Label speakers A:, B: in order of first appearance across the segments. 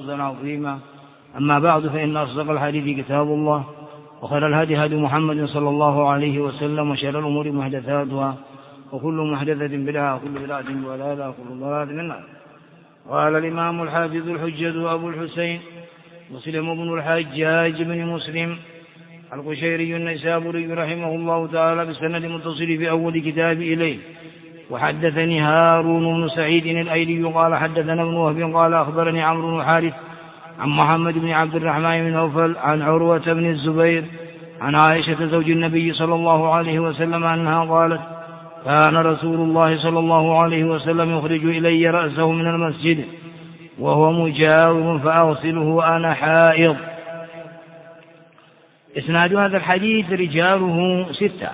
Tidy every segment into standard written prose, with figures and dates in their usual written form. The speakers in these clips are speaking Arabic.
A: فوزا عظيما. أما بعد، فإن أصدق الحديث كتاب الله، وخير الهدي هدي محمد صلى الله عليه وسلم، وشر الأمور محدثاتها، وكل محدثة بدعة، وكل بدعة ضلالة، وكل ضلالة في النار. قال الإمام الحافظ الحجة أبو الحسين مسلم بن الحجاج بن مسلم القشيري النيسابوري رحمه الله تعالى بسند متصل في أول كتاب إليه: وحدثني هارون بن سعيد الأيلي قال حدثنا ابن وهب قال أخبرني عمرو بن الحارث عن محمد بن عبد الرحمن بن نوفل عن عروة بن الزبير عن عائشة زوج النبي صلى الله عليه وسلم أنها قالت: كان رسول الله صلى الله عليه وسلم يخرج إلي رأسه من المسجد وهو مجاور فأغسله وأنا حائض. إسناد هذا الحديث رجاله 6.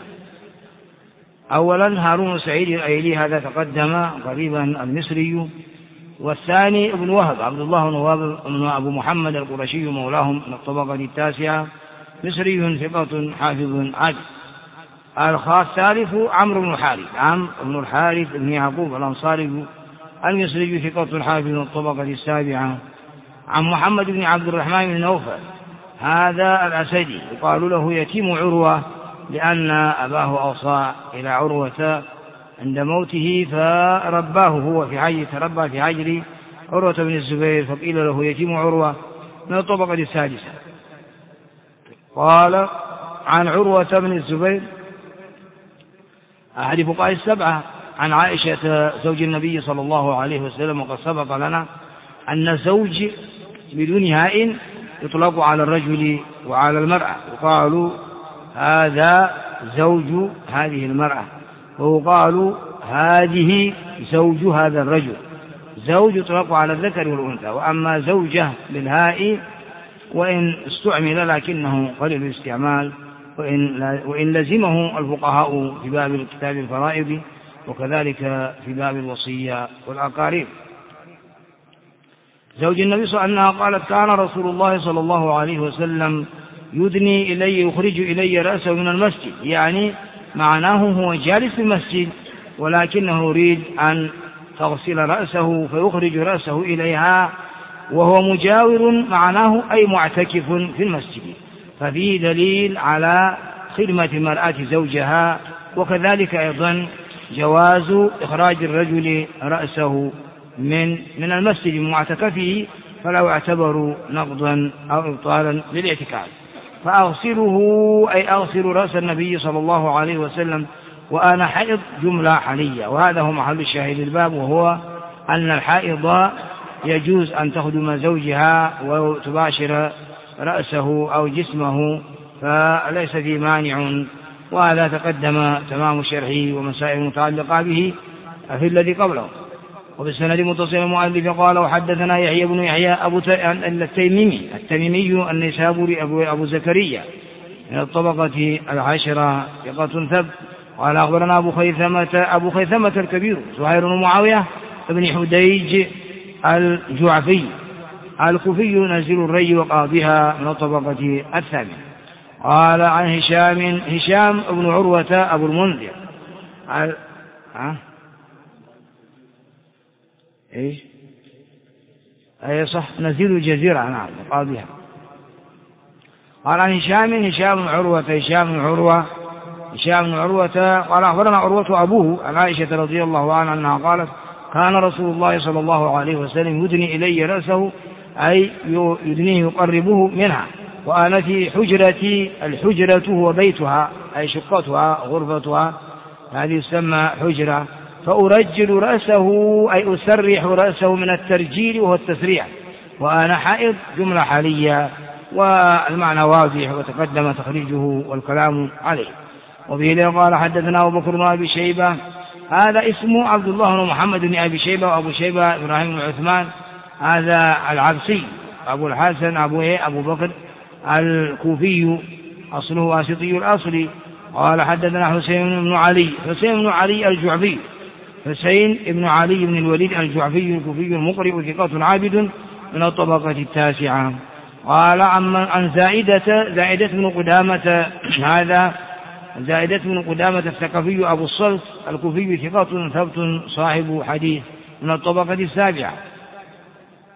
A: أولا هارون سعيد الأيلي، هذا تقدم قريبا، المصري. والثاني ابن وهب عبد الله بن وهب بن أبو محمد القرشي مولاهم من الطبقة 9، مصري ثقة حافظ عادل. الثالث عمرو بن الحارث، عمرو بن الحارث بن يعقوب الأنصاري المصري ثقة حافظ من الطبقة 7، عن محمد بن عبد الرحمن بن نوفل، هذا الأسدي يقال له يتيم عروة، لأن أباه أوصى إلى عروة عند موته فرباه هو في حجر، تربى في حجر عروة بن الزبير، فقيل له يتيم عروة من الطبقة 6. قال عن عروة بن الزبير أحد فقهاء 7 عن عائشة زوج النبي صلى الله عليه وسلم. وقد سبق لنا أن زوج بدون هاء يطلق على الرجل وعلى المرأة، وقالوا هذا زوج هذه المرأة، وقالوا هذه زوج هذا الرجل. زوج يطلق على الذكر والأنثى، وأما زوجة بالهاء وإن استعمل لكنه قليل الاستعمال، وإن لزمه الفقهاء في باب كتاب الفرائض، وكذلك في باب الوصية والأقارب. زوج النبي صلى الله عليه وسلم قالت: كان رسول الله صلى الله عليه وسلم يدني إلي، يخرج إلي رأسه من المسجد، يعني معناه هو جالس في المسجد ولكنه يريد أن تغسل رأسه فيخرج رأسه إليها وهو مجاور، معناه أي معتكف في المسجد. ففيه دليل على خدمة المرأة زوجها، وكذلك أيضا جواز إخراج الرجل رأسه من المسجد معتكفه، فلا يعتبر نقضا أو إبطالا للاعتكاف. فأغسله أي أغسل رأس النبي صلى الله عليه وسلم وأنا حائض، جملة حالية. وهذا هو محل الشاهد الباب، وهو أن الحائض يجوز أن تخدم زوجها وتباشر رأسه أو جسمه، فليس فيه مانع. وهذا تقدم تمام شرحه ومسائل متعلقة به في الذي قبله. وبالسند متصل المؤلف قال: وحدثنا يحيى بن يحيى التميمي النيسابوري أبو زكريا من الطبقة 10 ثقة ثبت. قال: أخبرنا أبو خيثمة الكبير زهير بن معاوية بن حديج الجعفي الكوفي نزيل الري وقاضيها من الطبقة 8. قال عن هشام بن عروة أبو المنذر أي صح، نزيل الجزيرة، نعم، وقاضيها. قال عن هشام بن عروة قال: أخبرنا عروة أبوه عن عائشة رضي الله عنها أنها قالت: كان رسول الله صلى الله عليه وسلم يدني إلي رأسه، أي يدنيه يقربه منها، وأنا في حجرتي. الحجرة هو بيتها أي شقتها غرفتها، هذه تسمى حجرة. فأرجل رأسه أي أسرح رأسه من الترجيل وهو التسريع، وأنا حائض، جملة حالية، والمعنى واضح وتقدم تخريجه والكلام عليه. وبه قال: حدثنا أبو بكر بن أبي شيبة، هذا اسمه عبد الله بن محمد بن أبي شيبة، وأبو شيبة إبراهيم بن عثمان، هذا العبسي، أبو الحسن أبو بكر الكوفي، أصله واسطي الأصل. قال: حدثنا حسين بن علي الجعفي، حسين بن علي بن الوليد الجعفي الكوفي المقرئ ثقة عابد من الطبقة 9. قال عن زائدة بن قدامة، هذا زائدة بن قدامة الثقفي أبو الصلت الكوفي ثقة ثبت صاحب حديث من الطبقة 7.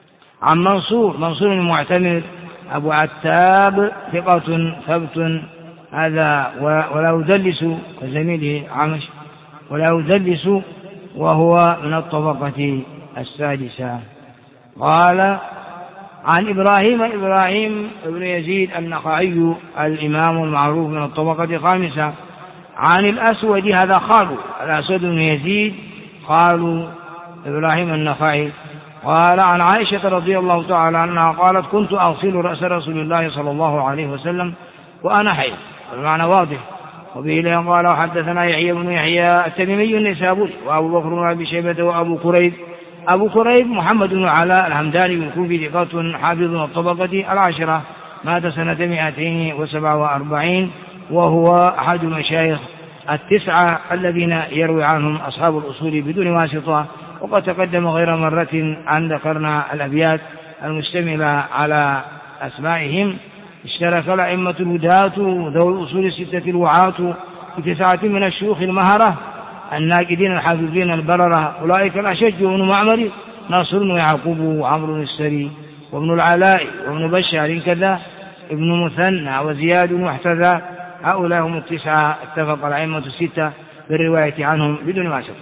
A: عن منصور المعتمر أبو عتاب ثقة ثبت هذا ولا يدلس كزميله عمش ولا يدلس وهو من الطبقة السادسة. قال عن إبراهيم بن يزيد النخعي الإمام المعروف من الطبقة الخامسة. عن الأسود هذا خالو الأسود بن يزيد خالو إبراهيم النخعي. قال عن عائشة رضي الله تعالى عنها قالت كنت أغسل رأس رسول الله صلى الله عليه وسلم وأنا حيض. المعنى واضح. وبه لهم قال وحدثنا يحيى بن يحيى التميمي النسابوري وأبو بكر بن أبي شيبة وأبو كريب محمد بن علاء الحمداني الكوفي ثقة حافظ الطبقة العاشرة مات سنة 247 وهو أحد المشايخ التسعة الذين يروي عنهم أصحاب الأصول بدون واسطة. وقد تقدم غير مرة أن ذكرنا الأبيات المشتملة على أسمائهم. اشترك الأئمة الهداة ذوي الأصول الستة الوعاة بتسعة من الشيوخ المهرة الناقدين الحافظين البررة أولئك الأشج وابن معمر ناصر ويعقوب وعمرو السري وابن العلاء وابن بشار كذا ابن مثنى وزياد واحتذى. هؤلاء هم التسعة اتفق الأئمة الستة بالرواية عنهم بدون واسطة.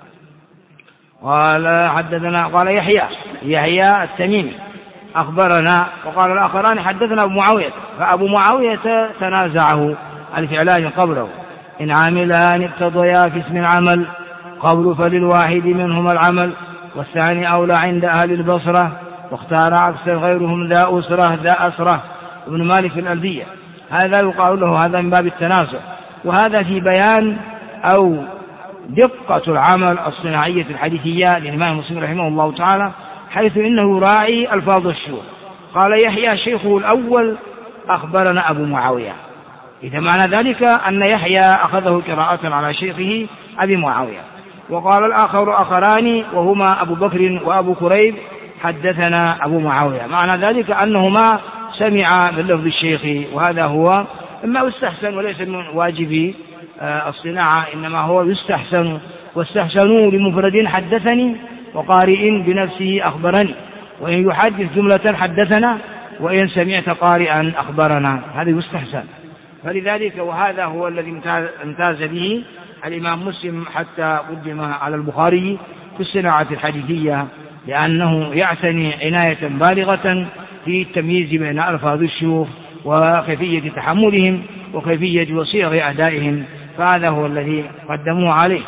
A: قال حدثنا قال يحيى التميمي أخبرنا. وقال الآخران حدثنا أبو معاوية. فأبو معاوية تنازعه الفعلان قبله إن عاملان اقتضيا في اسم العمل قبل فللواحد منهما العمل والثاني أولى عند أهل البصرة واختار عكس غيرهم ذا أسرة ابن مالك الألبية. هذا يقال له هذا من باب التنازع. وهذا في بيان أو دقة العمل الصناعية الحديثية للإمام مسلم رحمه الله تعالى حيث إنه يراعي ألفاظ الشيوخ. قال يحيى شيخه الأول أخبرنا أبو معاوية. إذا معنى ذلك أن يحيى أخذه قراءة على شيخه أبي معاوية. وقال الآخران وهما أبو بكر وأبو كريب حدثنا أبو معاوية. معنى ذلك أنهما سمع من لفظ الشيخ. وهذا هو إما يستحسن وليس من واجب الصناعة إنما هو يستحسن. واستحسنوا لمفرد حدثني وقارئ بنفسه أخبرني وإن يحدث جملة حدثنا وإن سمعت قارئا أخبرنا هذا يستحسن. فلذلك وهذا هو الذي امتاز به الإمام مسلم حتى قدم على البخاري في الصناعة الحديثية لأنه يعتني عناية بالغة في التمييز بين ألفاظ الشيوخ وكيفية تحملهم وكيفية وصيغ أدائهم. فهذا هو الذي قدموه عليه.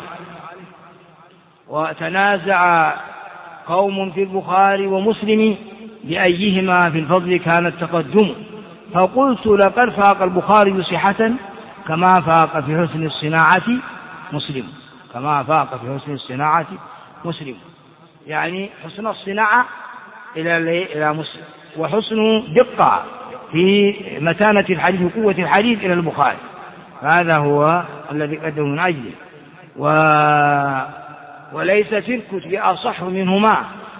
A: وتنازع قوم في البخاري ومسلم بأيهما في الفضل كان التقدم فقلت لقد فاق البخاري صحة كما فاق في حسن الصناعة مسلم يعني حسن الصناعة إلى مسلم وحسن دقة في متانة الحديث وقوة الحديث إلى البخاري. هذا هو الذي قدمه من أجله. وليس في الكتب أصح منهما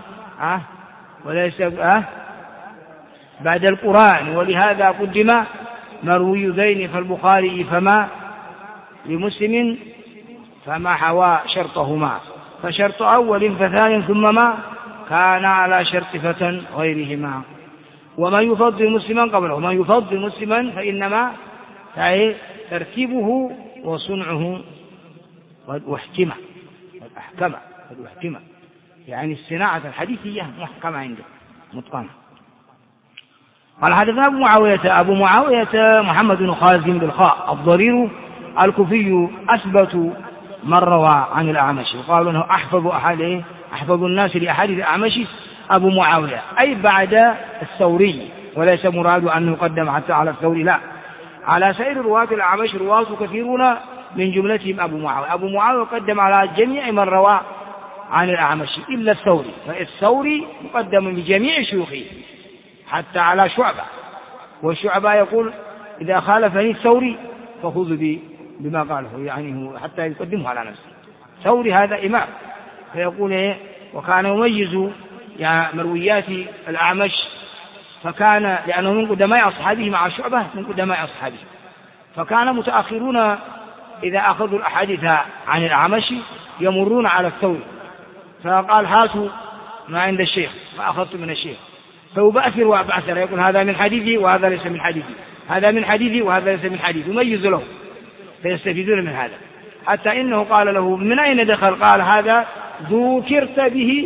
A: وليس بعد القرآن. ولهذا قدم مروي ذين فالبخاري فما لمسلم فما حوى شرطهما فشرط أول فثان ثم ما كان على شرط فتى غيرهما. ومن يفضل مسلما قبله ومن يفضل مسلما فإنما ترتيبه وصنعه قد أحكم يعني الصناعة الحديثية محكمة عنده متقنة. قال حدثنا أبو معاوية محمد بن خازم بالخاء الضرير الكوفي أثبت من روى عن الأعمش. يقال أنه أحفظ الناس لأحاديث الأعمش أبو معاوية أي بعد الثوري وليس مراد أن يقدم حتى على الثوري لا على سائر رواة الأعمش رواة كثيرون من جملتهم أبو معاوية قدم على جميع من روى عن الأعمش إلا الثوري فالثوري مقدم بجميع شيوخه حتى على شعبة والشعبة يقول إذا خالفني الثوري فخذ بما قاله يعني حتى يقدمه على نفسه. ثوري هذا إمام فيقول وكان يميز يعني مرويات الأعمش فكان لأنه من قدماء أصحابه مع شعبة من قدماء أصحابه فكان متأخرون إذا أخذوا الأحاديث عن الأعمش يمرون على الثوري فقال هاتوا ما عند الشيخ فأخذت من الشيخ فيبأثر وأبعثر، يقول هذا من حديثي وهذا ليس من حديثي، هذا من حديثي وهذا ليس من حديثي، يميز له، فيستفيدون من هذا. حتى إنه قال له من أين دخل؟ قال هذا ذكرت به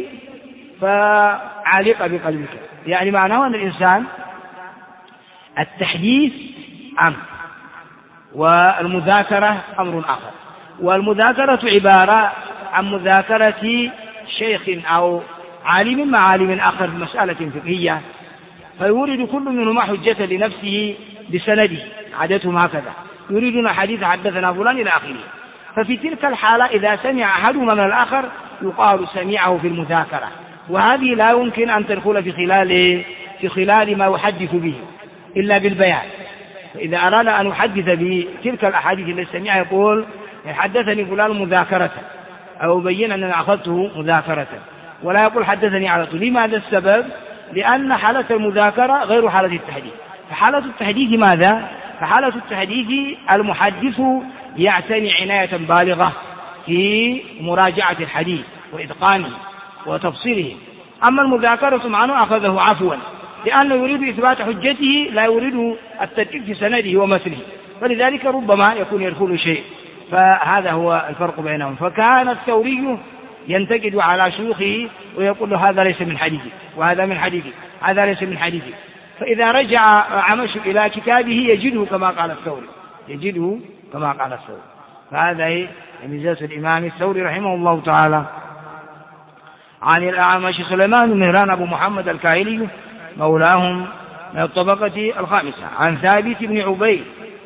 A: فعلق بقلبك. يعني معناه أن الإنسان التحديث أمر، والمذاكرة أمر آخر. والمذاكرة عبارة عن مذاكرة شيخ أو عالم مع عالم آخر في مسألة فقهية، فيورد كل منهما حجة لنفسه بسنده، عادتهم هكذا، يريدون حديث حدثنا فلان إلى آخره. ففي تلك الحالة إذا سمع أحدهما من الآخر يقال سمعه في المذاكرة، وهذه لا يمكن أن تدخل في خلال ما يحدث به إلا بالبيان. فإذا أراد أن يحدث بتلك الأحاديث التي سمعها يقول حدثني فلان مذاكرة، أو بين أنني أخذته مذاكرة، ولا يقول حدثني على طول. لماذا السبب؟ لأن حالة المذاكرة غير حالة التحديث. فحالة التحديث ماذا؟ فحالة التحديث المحدث يعتني عناية بالغة في مراجعة الحديث وإتقانه وتفصيله. أما المذاكرة معناه أخذه عفوا، لأنه يريد إثبات حجته، لا يريد التدقيق في سنده ومثله، فلذلك ربما يكون يدخل شيء. فهذا هو الفرق بينهم. فكان الثوري ينتقد على شيوخه ويقول له هذا ليس من حديثي وهذا من حديثي، هذا ليس من حديثي. فإذا رجع عمش إلى كتابه يجده كما قال الثوري، يجده كما قال الثوري. فهذا ميزة الإمام الثوري رحمه الله تعالى. عن الأعمش سليمان بن مهران أبو محمد الكاهلي مولاهم من الطبقة الخامسة. عن ثابت بن عبيد،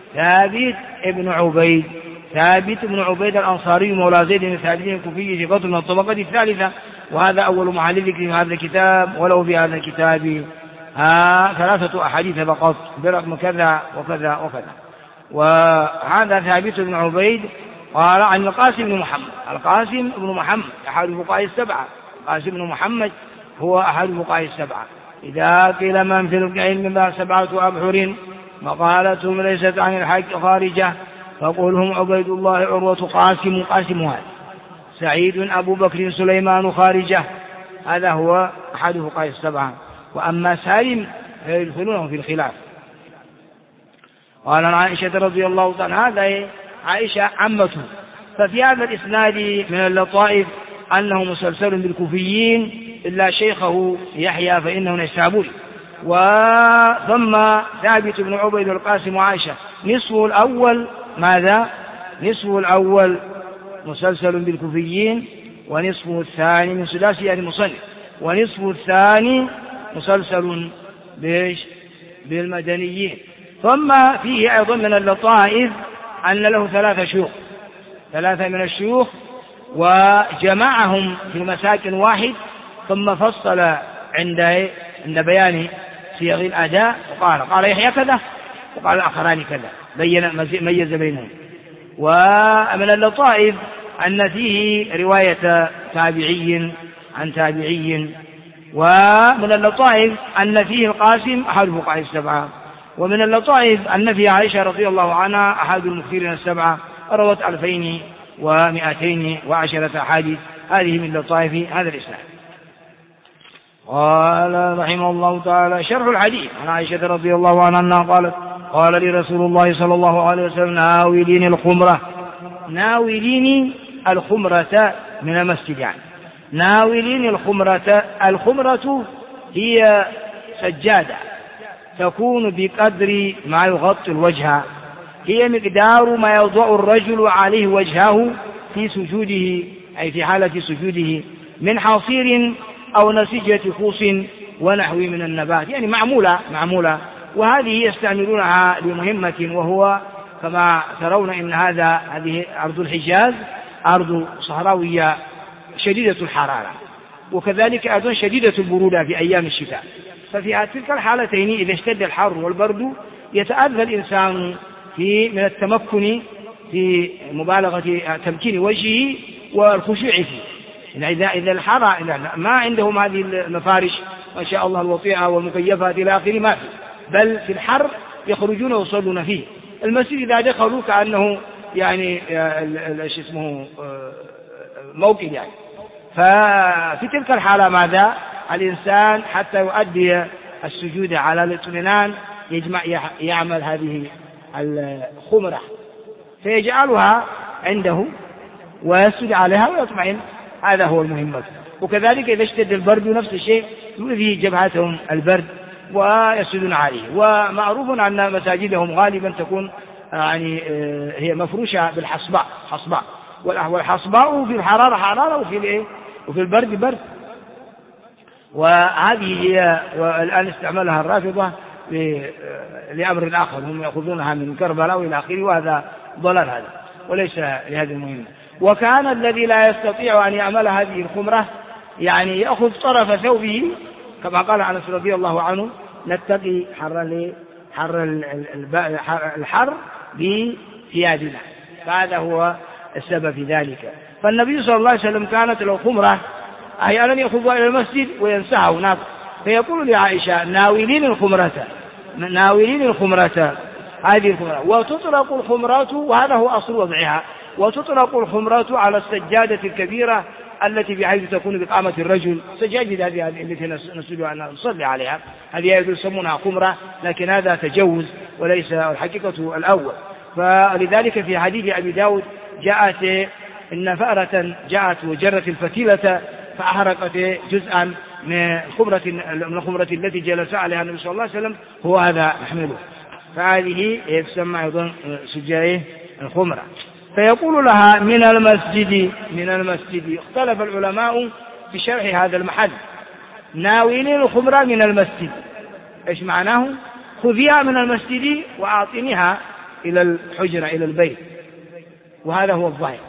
A: ثابت بن عبيد الأنصاري مولى زيد بن ثابت الكوفي ثقة من الطبقة الثالثة، وهذا أول محل ذكر في هذا الكتاب، ولو في هذا الكتاب 3 أحاديث فقط برقم كذا وكذا وكذا. وهذا ثابت بن عبيد قال عن القاسم بن محمد أحد الفقهاء السبعة. القاسم بن محمد هو أحد الفقهاء السبعة. إذا قيل من في العلم 7 أبحر مقالتهم ليست عن الحق خارجة، فقل هم عبيد الله عروة قاسم هذا، سعيد أبو بكر سليمان خارجة، هذا هو أحد الفقهاء السبعة. وأما سالم فيدخلونه في الخلاف. قال عن عائشة رضي الله عنها، هذا عائشة عمته. ففي هذا الإسناد من اللطائف أنه مسلسل بالكوفيين إلا شيخه يحيى فإنه نيسابوري. وثم ثابت بن عبيد القاسم وعائشة نصفه الأول ماذا؟ نصفه الأول مسلسل بالكوفيين، ونصفه الثاني من ثلاثي المصنف، ونصفه الثاني مسلسل بالمدنيين. ثم فيه أيضا من اللطائف أن له 3 شيوخ، 3 من الشيوخ، وجمعهم في مساكن واحد، ثم فصل عند بيان صيغ الأداء وقال يحيى كذا وقال الآخران كذا، ميز بينهم. ومن اللطائف أن فيه رواية تابعي عن تابعي. ومن اللطائف أن فيه القاسم أحد الفقهاء السبعة. ومن اللطائف أن فيه عائشة رضي الله عنها أحد المكثرين السبعة، روت 2210 أحاديث. هذه من لطائف هذا الإسناد. قال رحمه الله تعالى شرح الحديث. عن عائشة رضي الله عنها أنها قالت قال لي رسول الله صلى الله عليه وسلم ناوليني الخمرة من المسجد. يعني ناوليني الخمرة هي سجادة تكون بقدر ما يغطي الوجه، هي مقدار ما يوضع الرجل عليه وجهه في سجوده، أي في حالة سجوده، من حصير أو نسيجة خوص ونحو من النبات، يعني معمولة. وهذه يستعملونها لمهمة، وهو كما ترون إن هذه أرض الحجاز أرض صحراوية شديدة الحرارة، وكذلك أيضا شديدة البرودة في أيام الشتاء. ففي تلك الحالتين إذا اشتد الحر والبرد يتأذى الإنسان من التمكن في مبالغة تمكين وجهه والخشوع فيه. إذا الحر ما عندهم هذه المفارش ما شاء الله الوطيئة والمكيفات إلى آخره، ما في، بل في الحر يخرجون ويصلون فيه. المسجد إذا دخلوا كأنه يعني اسمه موكل يعني. ففي تلك الحالة ماذا؟ الإنسان حتى يؤدي السجود على الاطمئنان يعمل هذه الخمرة فيجعلها عنده ويسجد عليها ويطمئن، هذا هو المهم. وكذلك إذا اشتد البرد نفس الشيء يؤذي جبهتهم البرد ويسجدون عليه. ومعروف أن مساجدهم غالبا تكون يعني هي مفروشة بالحصباء، والحصباء في الحرارة حرارة وفي البرد برد. وهذه هي والآن استعملها الرافضة لأمر آخر، هم يأخذونها من كربلاء إلى آخره، وهذا ضلال هذا وليس لهذه المهمة. وكان الذي لا يستطيع أن يعمل هذه الخمرة يعني يأخذ طرف ثوبه كما قال أنس رضي الله عنه نتقي الحر بثيابنا، فهذا هو السبب في ذلك. فالنبي صلى الله عليه وسلم كانت له خمرة أحيانا يأخذها إلى المسجد وينساها هناك، فيقول لعائشة ناولين الخمرة هذه الخمرة. وتطلق الخمرات، وهذا هو أصل وضعها، وتطلق الخمرات على السجادة الكبيرة التي بحيث تكون بقامة الرجل، سجادة هذه التي نسجد أن نصلي عليها، هذه يسمونها خمرة، لكن هذا تجوز وليس الحقيقة الأول. فلذلك في حديث أبي داود جاءت إن فأرة جاءت وجرت الفتيلة فأحرقت جزءا من الخمرة التي جلس عليها النبي صلى الله عليه وسلم، هو هذا نحمله، فهذه تسمى أيضا سجاية الخمرة. فيقول لها من المسجد. اختلف العلماء في شرح هذا المحل، ناولين الخمرة من المسجد ايش معناه؟ خذيها من المسجد وأعطنيها إلى الحجرة إلى البيت، وهذا هو الظاهر.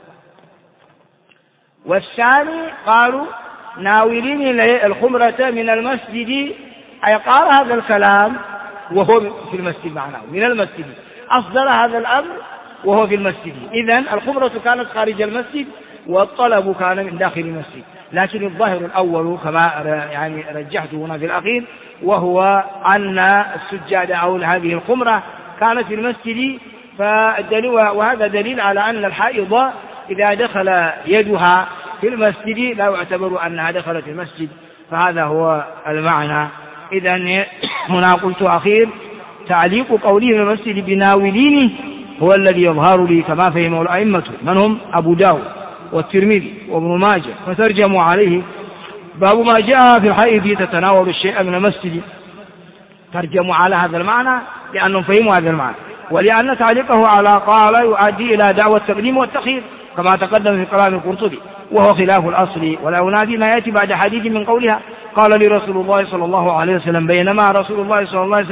A: والثاني قالوا ناولين الخمرة من المسجد، أي قال هذا الكلام وهو في المسجد، معناه من المسجد، أصدر هذا الأمر وهو في المسجد. إذن الخمرة كانت خارج المسجد والطلب كان من داخل المسجد، لكن الظاهر الأول كما يعني رجحته هنا في الأخير، وهو أن السجادة أو هذه الخمرة كانت في المسجد. وهذا دليل على أن الحائض إذا دخل يدها في المسجد لا يعتبر أنها دخلت المسجد، فهذا هو المعنى. إذن هنا قلت أخير تعليق قوله من المسجد بناولينه هو الذي يظهر لي كما فهمه الأئمة من هم أبو داود والترمذي وابن ماجه، فترجموا عليه باب ما جاء في الحائض تتناول الشيء من المسجد، ترجموا على هذا المعنى لأنهم فهموا هذا المعنى، ولأن تعليقه على قال يؤدي إلى دعوة التقديم والتأخير كما تقدم في كلام القرطبي، وهو خلاف الأصل. ولا ينادي ما يأتي بعد حديث من قولها قال لي رسول الله صلى الله عليه وسلم بينما رسول الله صلى الله عليه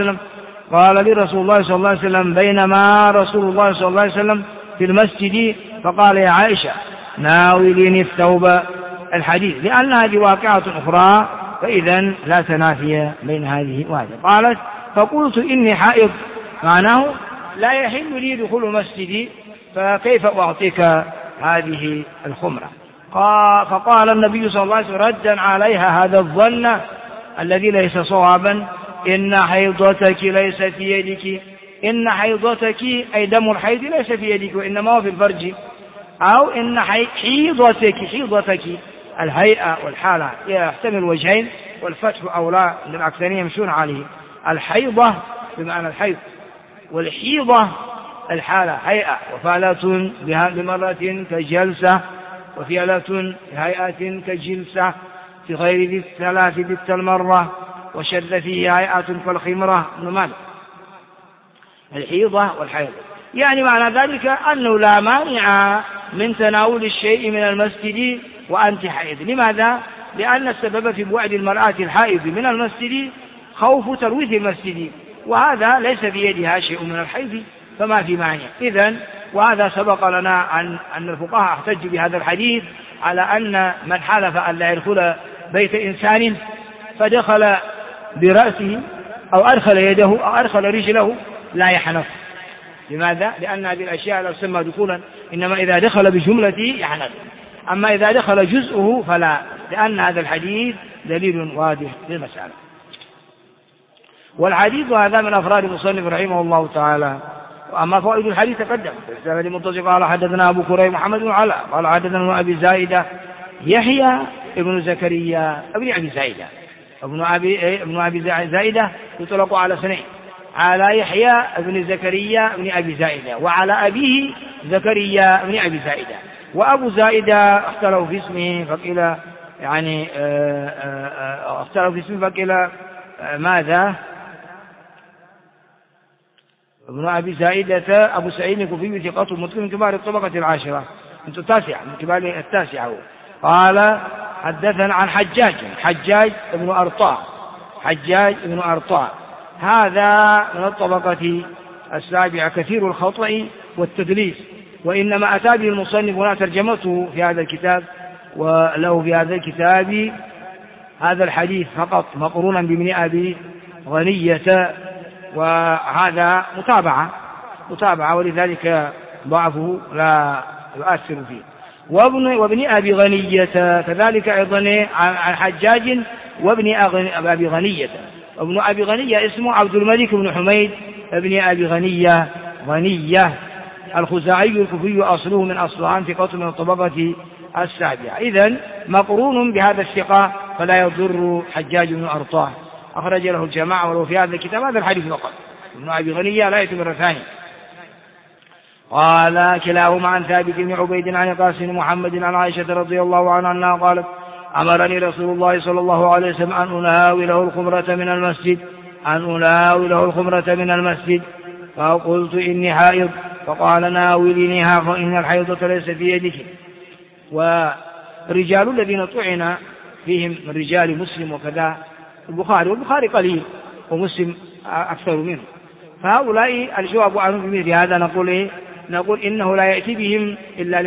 A: وسلم في المسجد فقال يا عائشة ناوليني الثوب الحديث، لأن هذه واقعة أخرى، فإذا لا تنافي بين هذه وهذه. قالت فقلت إني حائض، معناه لا يحل لي دخول مسجدي، فكيف أعطيك هذه الخمرة؟ فقال النبي صلى الله عليه وسلم ردا عليها هذا الظن الذي ليس صوابا، إن حيضتك ليس في يدك، إن حيضتك أي دم الحيض ليس في يدك وإنما هو في الفرج، أو إن حيضتك الهيئة والحالة يحتمل وجهين، والفتح أولى للأكثرين يمشون عليه، الحيضة بمعنى الحيض، والحيضة الحالة هيئة، وفعلة بمرة كجلسة، وفعلة هيئة كجلسة، في غير ذي الثلاث ذي المرة، وشد فيه هيئة كالخمرة ماذا؟ الحيضة والحيضة. يعني معنى ذلك أنه لا مانع من تناول الشيء من المسجد وأنت حائض. لماذا؟ لأن السبب في بعد المرأة الحائض من المسجد خوف ترويث المسجد، وهذا ليس في يدها شيء من الحيض، فما في مانع. إذن وهذا سبق لنا أن الفقهاء احتجوا بهذا الحديث على أن من حلف أن لا يدخل بيت إنسان فدخل برأسه أو أدخل يده أو أدخل رجله لا يحنث. لماذا؟ لأن هذه الأشياء لا تسمى دخولا، إنما إذا دخل بجملته يحنث، أما إذا دخل جزءه فلا، لأن هذا الحديث دليل واضح للمسألة. والحديث هذا من أفراد المصنف رحمه الله تعالى. وأما فوائد الحديث تقدم. السند المتصل قال حدثنا أبو كريم محمد بن علاء قال حدثنا أبي زائدة يحيى ابن زكريا ابن أبي زائدة ابن أبي زائدة يطلق على اثنين، على يحيى بن زكريا بن أبي زائدة، وعلى أبيه زكريا بن أبي زائدة. وأبو زائدة اختلفوا في اسمه فقيل يعني اختلفوا في اسمه فقيل ماذا؟ ابن أبي زائدة أبو سعيد الكوفي ثقة متقن من كبار الطبقة العاشرة، من كبار التاسعة. قال حدثنا عن حجاج بن أرطاء هذا من الطبقة السابعة كثير الخطأ والتدليس، وإنما أتى به المصنف هنا ترجمته في هذا الكتاب، وله في هذا الكتاب هذا الحديث فقط مقرونا بابن أبي غنية، وهذا متابعة ولذلك ضعفه لا يؤثر فيه. وابن أبي غنية كذلك أيضا عن حجاج وابن أبي غنية. ابن أبي غنية اسمه عبد الملك بن حميد ابن أبي غنية الخزاعي الكوفي أصله من أصلان ثقة من الطبقة السابعة. إذن مقرون بهذا الثقة فلا يضر حجاج بن أرطاه، أخرج له الجماعة ولو في هذا الكتاب هذا الحديث فقط. ابن أبي غنية لا يتم ثاني. قال كلاهما عن ثابت بن عبيد عن قاسم محمد عن عائشة رضي الله عنها أنها قالت أمرني رسول الله صلى الله عليه وسلم أن أناوله الخمرة من المسجد فقلت إني حائض، فقال ناولنيها فإن الحيضة ليس في يدك. والرجال الذين طعن فيهم من رجال مسلم وكذا البخاري، والبخاري قليل ومسلم أكثر منه، فهؤلاء الجواب عنهم بمثل هذا نقول إنه لا يأتي بهم إلا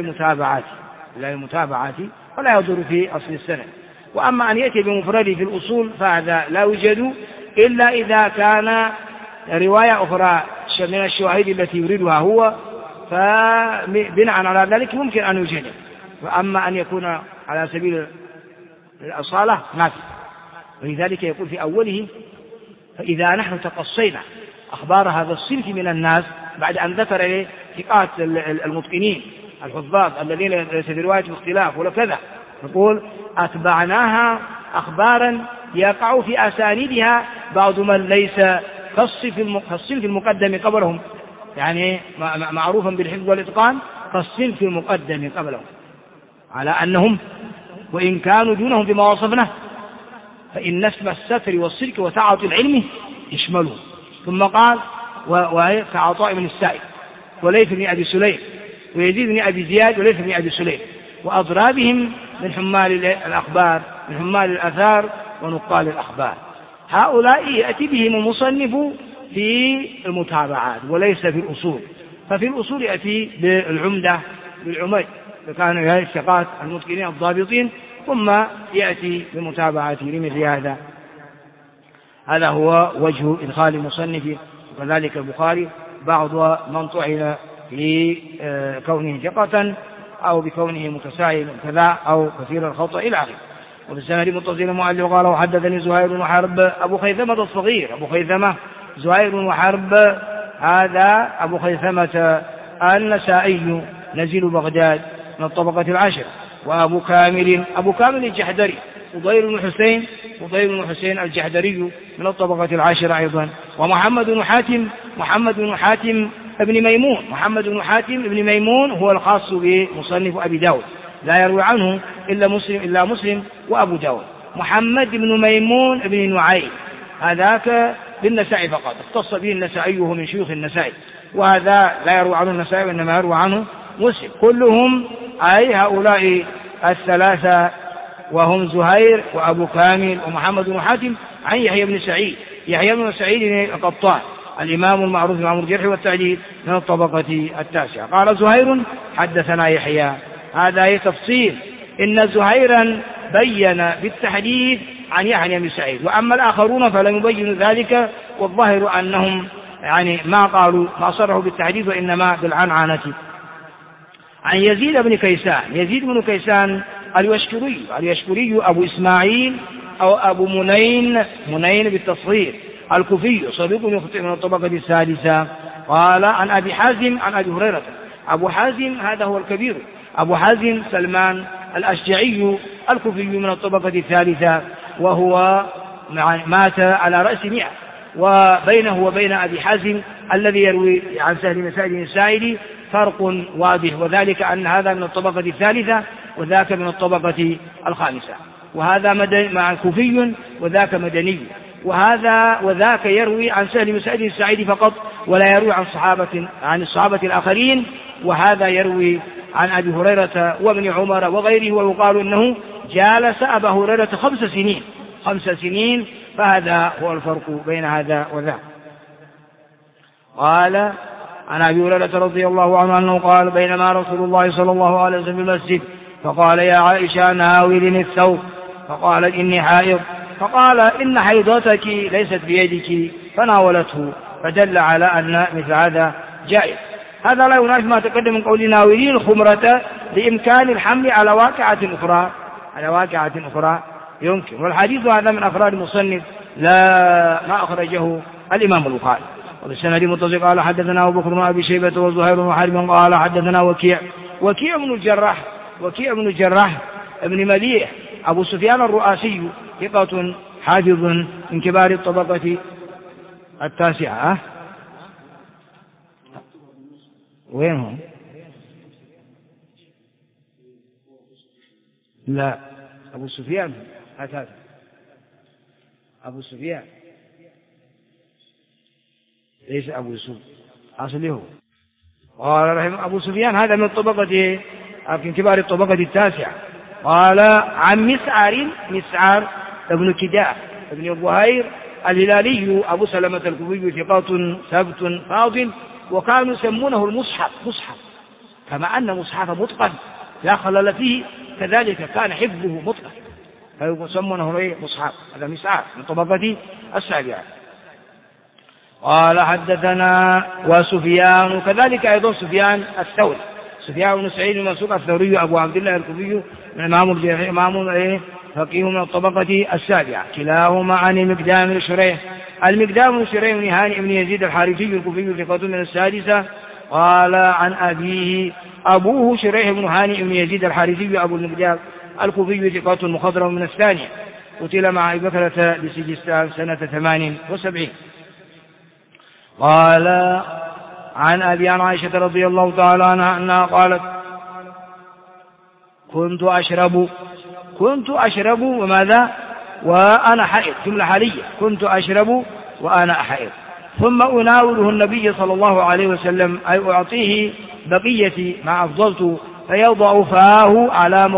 A: لمتابعات ولا يضر في أصل السنة. وأما أن يأتي بمفرده في الأصول فهذا لا يوجد إلا إذا كان رواية أخرى من الشواهد التي يريدها هو، فبناء على ذلك ممكن أن يوجد. وأما أن يكون على سبيل الأصالة ما في. ولذلك يقول في أوله فإذا نحن تقصينا أخبار هذا الصنف من الناس بعد أن ذكر ثقات المتقنين الحفاظ الذين ليس في رواية اختلاف ولا كذا، نقول أتبعناها أخبارا يقع في أسانيدها بعض من ليس كالصنف المقدم قبلهم، يعني معروفا بالحفظ والإتقان كالصنف المقدم قبلهم، على أنهم وإن كانوا دونهم بما وصفناه فإن اسم الستر والصدق وتعاطي العلم يشملهم. ثم قال كعطاء بن السائب وليث بن أبي سليم ويزيد بن أبي زياد وليث بن أبي سليم وأضرابهم من حمال الأخبار من حمال الأثار ونقال الأخبار. هؤلاء يأتي بهم المصنف في المتابعات وليس في الأصول. ففي الأصول يأتي بالعمدة بالعمي فكانوا الثقات المتقنين الضابطين، ثم يأتي بمتابعات لمثل هذا. هذا هو وجه إدخال المصنف وكذلك البخاري بعض من طعن لكونه ثقة أو بكونه متساهل كذا أو كثير الخطأ إلى آخره. وفي السند متصل المؤلف قال وحدثني زهير بن حرب أبو خيثمة الصغير، أبو خيثمة زهير بن حرب هذا أبو خيثمة النسائي نزيل بغداد من الطبقة العاشرة. وأبو كامل الجحدري فضيل بن حسين الجحدري من الطبقة العاشرة أيضا. ومحمد بن حاتم ابن ميمون هو الخاص بمصنف أبي داود، لا يروي عنه إلا مسلم وأبو داود. محمد بن ميمون بن نعيم هذاك بالنسائي فقط، اختص به النسائي وهو من شيوخ النسائي، وهذا لا يروي عنه النسائي وإنما يروي عنه مسلم. كلهم أي هؤلاء الثلاثة وهم زهير وأبو كامل ومحمد بن حاتم عن يحيى بن سعيد القطان الإمام المعروف بإمام الجرح والتعديل من الطبقة التاسعة. قال زهير حدثنا يحيى، هذا تفصيل إن زهيرا بين بالتحديث عن يحيى بن سعيد، وأما الآخرون فلم يبينوا ذلك، والظاهر أنهم يعني ما صرحوا بالتحديث وإنما بالعنعنة. عن يزيد بن كيسان اليشكري أبو إسماعيل أو أبو منين بالتصغير الكوفي صديق يخطئ من الطبقة السادسة. قال عن أبي حازم عن أبي هريرة. أبو حازم هذا هو الكبير، أبو حازم سلمان الأشجعي الكوفي من الطبقة الثالثة، وهو مات على رأس 100. وبينه وبين أبي حازم الذي يروي عن سهل بن سعد الساعدي فرق واضح، وذلك أن هذا من الطبقة الثالثة وذاك من الطبقة الخامسة، وهذا مع كوفي وذاك مدني، وذاك يروي عن سهل بن سعد الساعدي فقط ولا يروي عن الصحابة الآخرين، وهذا يروي عن أبي هريرة وابن عمر وغيره، ويقال أنه جالس أبا هريرة 5 سنين، فهذا هو الفرق بين هذا وذاك. قال عن أبي هريرة رضي الله عنه أنه قال بينما رسول الله صلى الله عليه وسلم في المسجد فقال يا عائشة ناولني الثوب، فقالت إني حائض، فقال إن حيضتك ليست بيدك، فناولته، فدل على أن مثل هذا جائز. هذا لا ينافي ما تقدم من قول ناولين الخمرة لإمكان الحمل على واقعة أخرى يمكن. والحديث هذا من أفراد المصنف ما أخرجه الإمام البخاري. والسند متصل قال حدثنا أبو بكر بن أبي شيبة وزهير بن حرب قال حدثنا وكيع بن الجراح ابن مليح أبو سفيان الرؤاسي ثقة حافظ من كبار الطبقة التاسعة. وين هو؟ لا، أبو سفيان ليس أبو يوسف أصله. قال رحمه أبو سفيان هذا من الطبقة من كبار الطبقة التاسعة. قال عن مسعر ابن كداء ابن بهير الهلالي أبو سلمة الكوفي ثقة ثبت فاضل، وكانوا يسمونه المصحف كما أن مصحف متقن لا خلل فيه، كذلك كان حفظه متقن فيسمونه مصحف. هذا مسعر من طبقة السابعة. قال حدثنا وسفيان كذلك أيضا سفيان الثوري سفيان بن سعيد المنصور الثوري أبو عبد الله الكوفي إمام فقيه من الطبقة السابعة، كلاهما عن المقدام بن شريح بن هاني بن يزيد الحارثي الكوفي ثقة من السادسة. قال عن أبوه شريح بن هاني بن يزيد الحارثي أبو المقدام الكوفي ثقة مخضرم من الثانية، قتل مع أبي بكرة بسجستان سنة 78. قال عن أبي عائشة رضي الله تعالى عنها أنها قالت كنت أشرب وماذا وأنا حائض، جملة حالية، كنت أشرب وأنا حائض، ثم أناوله النبي صلى الله عليه وسلم أي أعطيه بقية ما أفضلت فيضع فاه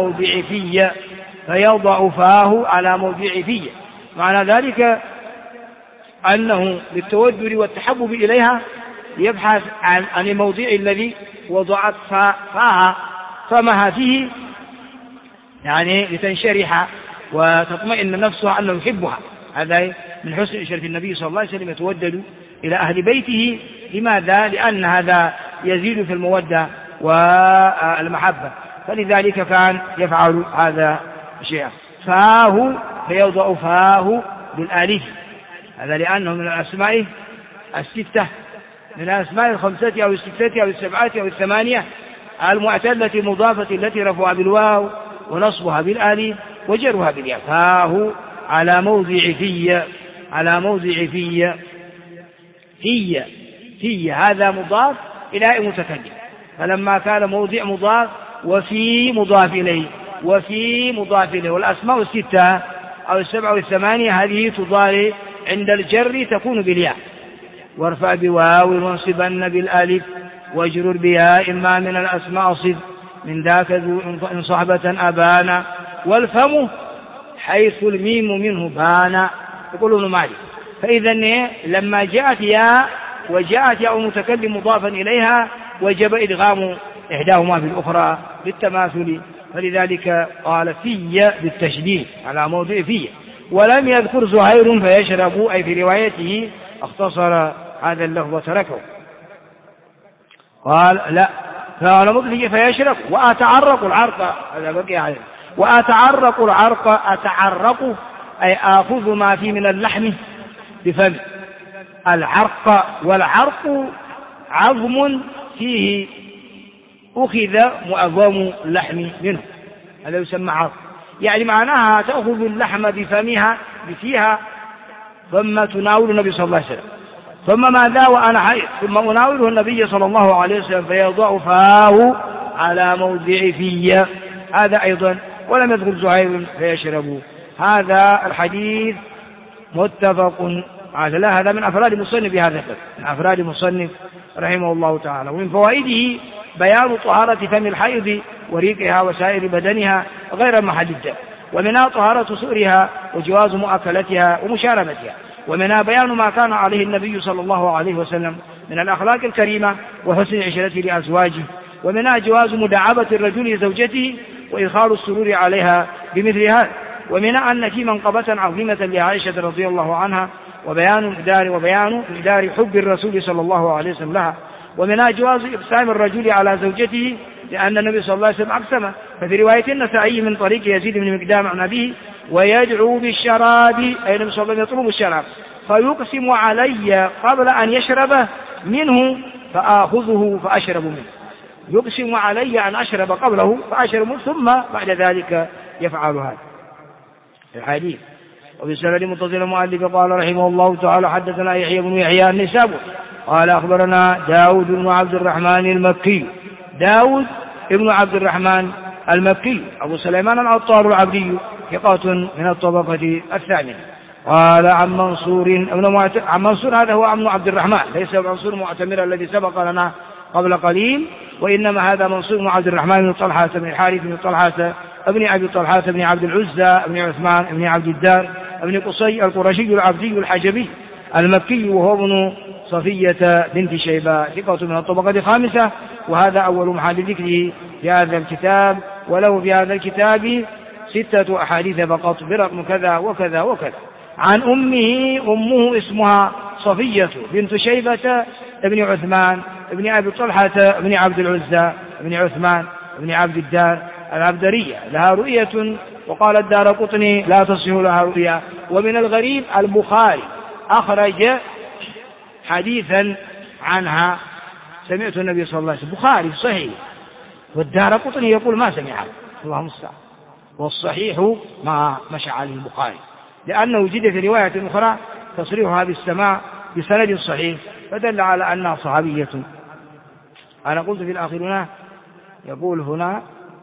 A: على موضع في. معنى ذلك أنه بالتودر والتحبب إليها يبحث عن الموضع الذي وضعت فمها فيه، يعني لتنشرح وتطمئن نفسها أنه يحبها. هذا من حسن إشارة النبي صلى الله عليه وسلم يتودد إلى أهل بيته. لماذا؟ لأن هذا يزيد في المودة والمحبة، فلذلك كان يفعل هذا الشيء. فيوضع فاه بالآلف، هذا لأنه من الأسماء الستة، من الأسماء الخمسة أو الستة أو السبعة أو الثمانية المعتلة المضافة التي رفعها بالواو ونصبها بالآلف وجرها بالياء. فاه على موضع في هذا مضاف إلى متكلم، فلما كان موضع مضاف وفي مضاف إليه والأسماء الستة أو السبعة والثمانية هذه تضارع عند الجر تكون بالياء، وارفع بواو وانصبن بالالف واجرر بها إما من الأسماء صف من ذاك ذو إن صحبة أبانا، والفم حيث الميم منه بانا، يقول ابن مالك. فإذا لما جاءت ياء وجاءت ياء المتكلم مضافا إليها وجب إدغام إحداهما في الأخرى بالتماثل، فلذلك قال في بالتشديد على موضع في. ولم يذكر زهير فيشرب، أي في روايته اختصر هذا اللفظ وتركه، قال لا، فعلى موضع فيشرب. وأتعرق العرق، هذا بقي عليه، وأتعرق العرق، أتعرق أي آخذ ما فيه من اللحم بفم العرق، والعرق عظم فيه أخذ معظم اللحم منه، هذا يسمى عرق، يعني معناها تأخذ اللحم بفمها بفيها ثم تناول النبي صلى الله عليه وسلم، ثم ماذا وأنا حائض، ثم أناوله النبي صلى الله عليه وسلم فيضع فاه على موضع في، هذا أيضا، ولم يذكر زهير فيشرب. هذا الحديث متفق على، لا هذا من أفراد مصنف هذا الباب، من أفراد مصنف رحمه الله تعالى. ومن فوائده بيان طهارة فم الحيض وريقها وسائر بدنها غير محل الدم، ومنها طهارة سؤرها وجواز مؤكلتها ومشاربتها، ومنها بيان ما كان عليه النبي صلى الله عليه وسلم من الأخلاق الكريمة وحسن عشرته لأزواجه، ومنها جواز مداعبة الرجل زوجته وإدخال السرور عليها بمثل هذا، ومنها أن في منقبة عظيمة لعائشة رضي الله عنها وبيان مقدار حب الرسول صلى الله عليه وسلم لها، ومنها جواز إقسام الرجل على زوجته لأن النبي صلى الله عليه وسلم أقسم، ففي رواية النسائي من طريق يزيد بن مقدام عن أبيه ويدعو بالشراب، أي النبي صلى الله عليه وسلم يطلب الشراب فيقسم علي قبل أن يشرب منه فآخذه فأشرب منه، يقسم علي أن أشرب قبله فأشرب منه ثم بعد ذلك يفعل هذا الحديث. وفي سند متصل المؤلف قال رحمه الله تعالى حدثنا يحيى بن يحيى النسابوري قال أخبرنا داود بن عبد الرحمن المكي، داود بن عبد الرحمن المكي أبو سليمان العطار العبدي ثقة من الطبقة الثامنة. قال عن منصور هذا هو عم عبد الرحمن، ليس منصور معتمر الذي سبق لنا قبل قليل، وإنما هذا منصور بن عبد الرحمن بن طلحة بن الحارث بن طلحة ابن أبي طلحة بن عبد العزى بن عثمان بن عبد الدار بن قصي القرشي العبدي الحجبي المكي، وهو ابن صفية بنت شيبة ثقة من الطبقة الخامسة، وهذا أول محل ذكره في هذا الكتاب، وله في هذا الكتاب 6 أحاديث فقط برقم كذا وكذا وكذا. عن أمه اسمها صفية بنت شيبة ابن عثمان ابن أبي طلحة ابن عبد العزى ابن عثمان ابن عبد الدار العبدرية، لها رؤية، وقال الدارقطني لا تصح لها رؤيا. ومن الغريب البخاري أخرج حديثا عنها سمعت النبي صلى الله عليه وسلم، بخاري صحيح، والدارقطني يقول ما سمعها، اللهم المستعان، والصحيح ما مشى عليه البخاري، لأنه وجد في رواية أخرى تصريحها بالسماع بسند صحيح فدل على أنها صحابية. أنا قلت في الآخر هنا، يقول هنا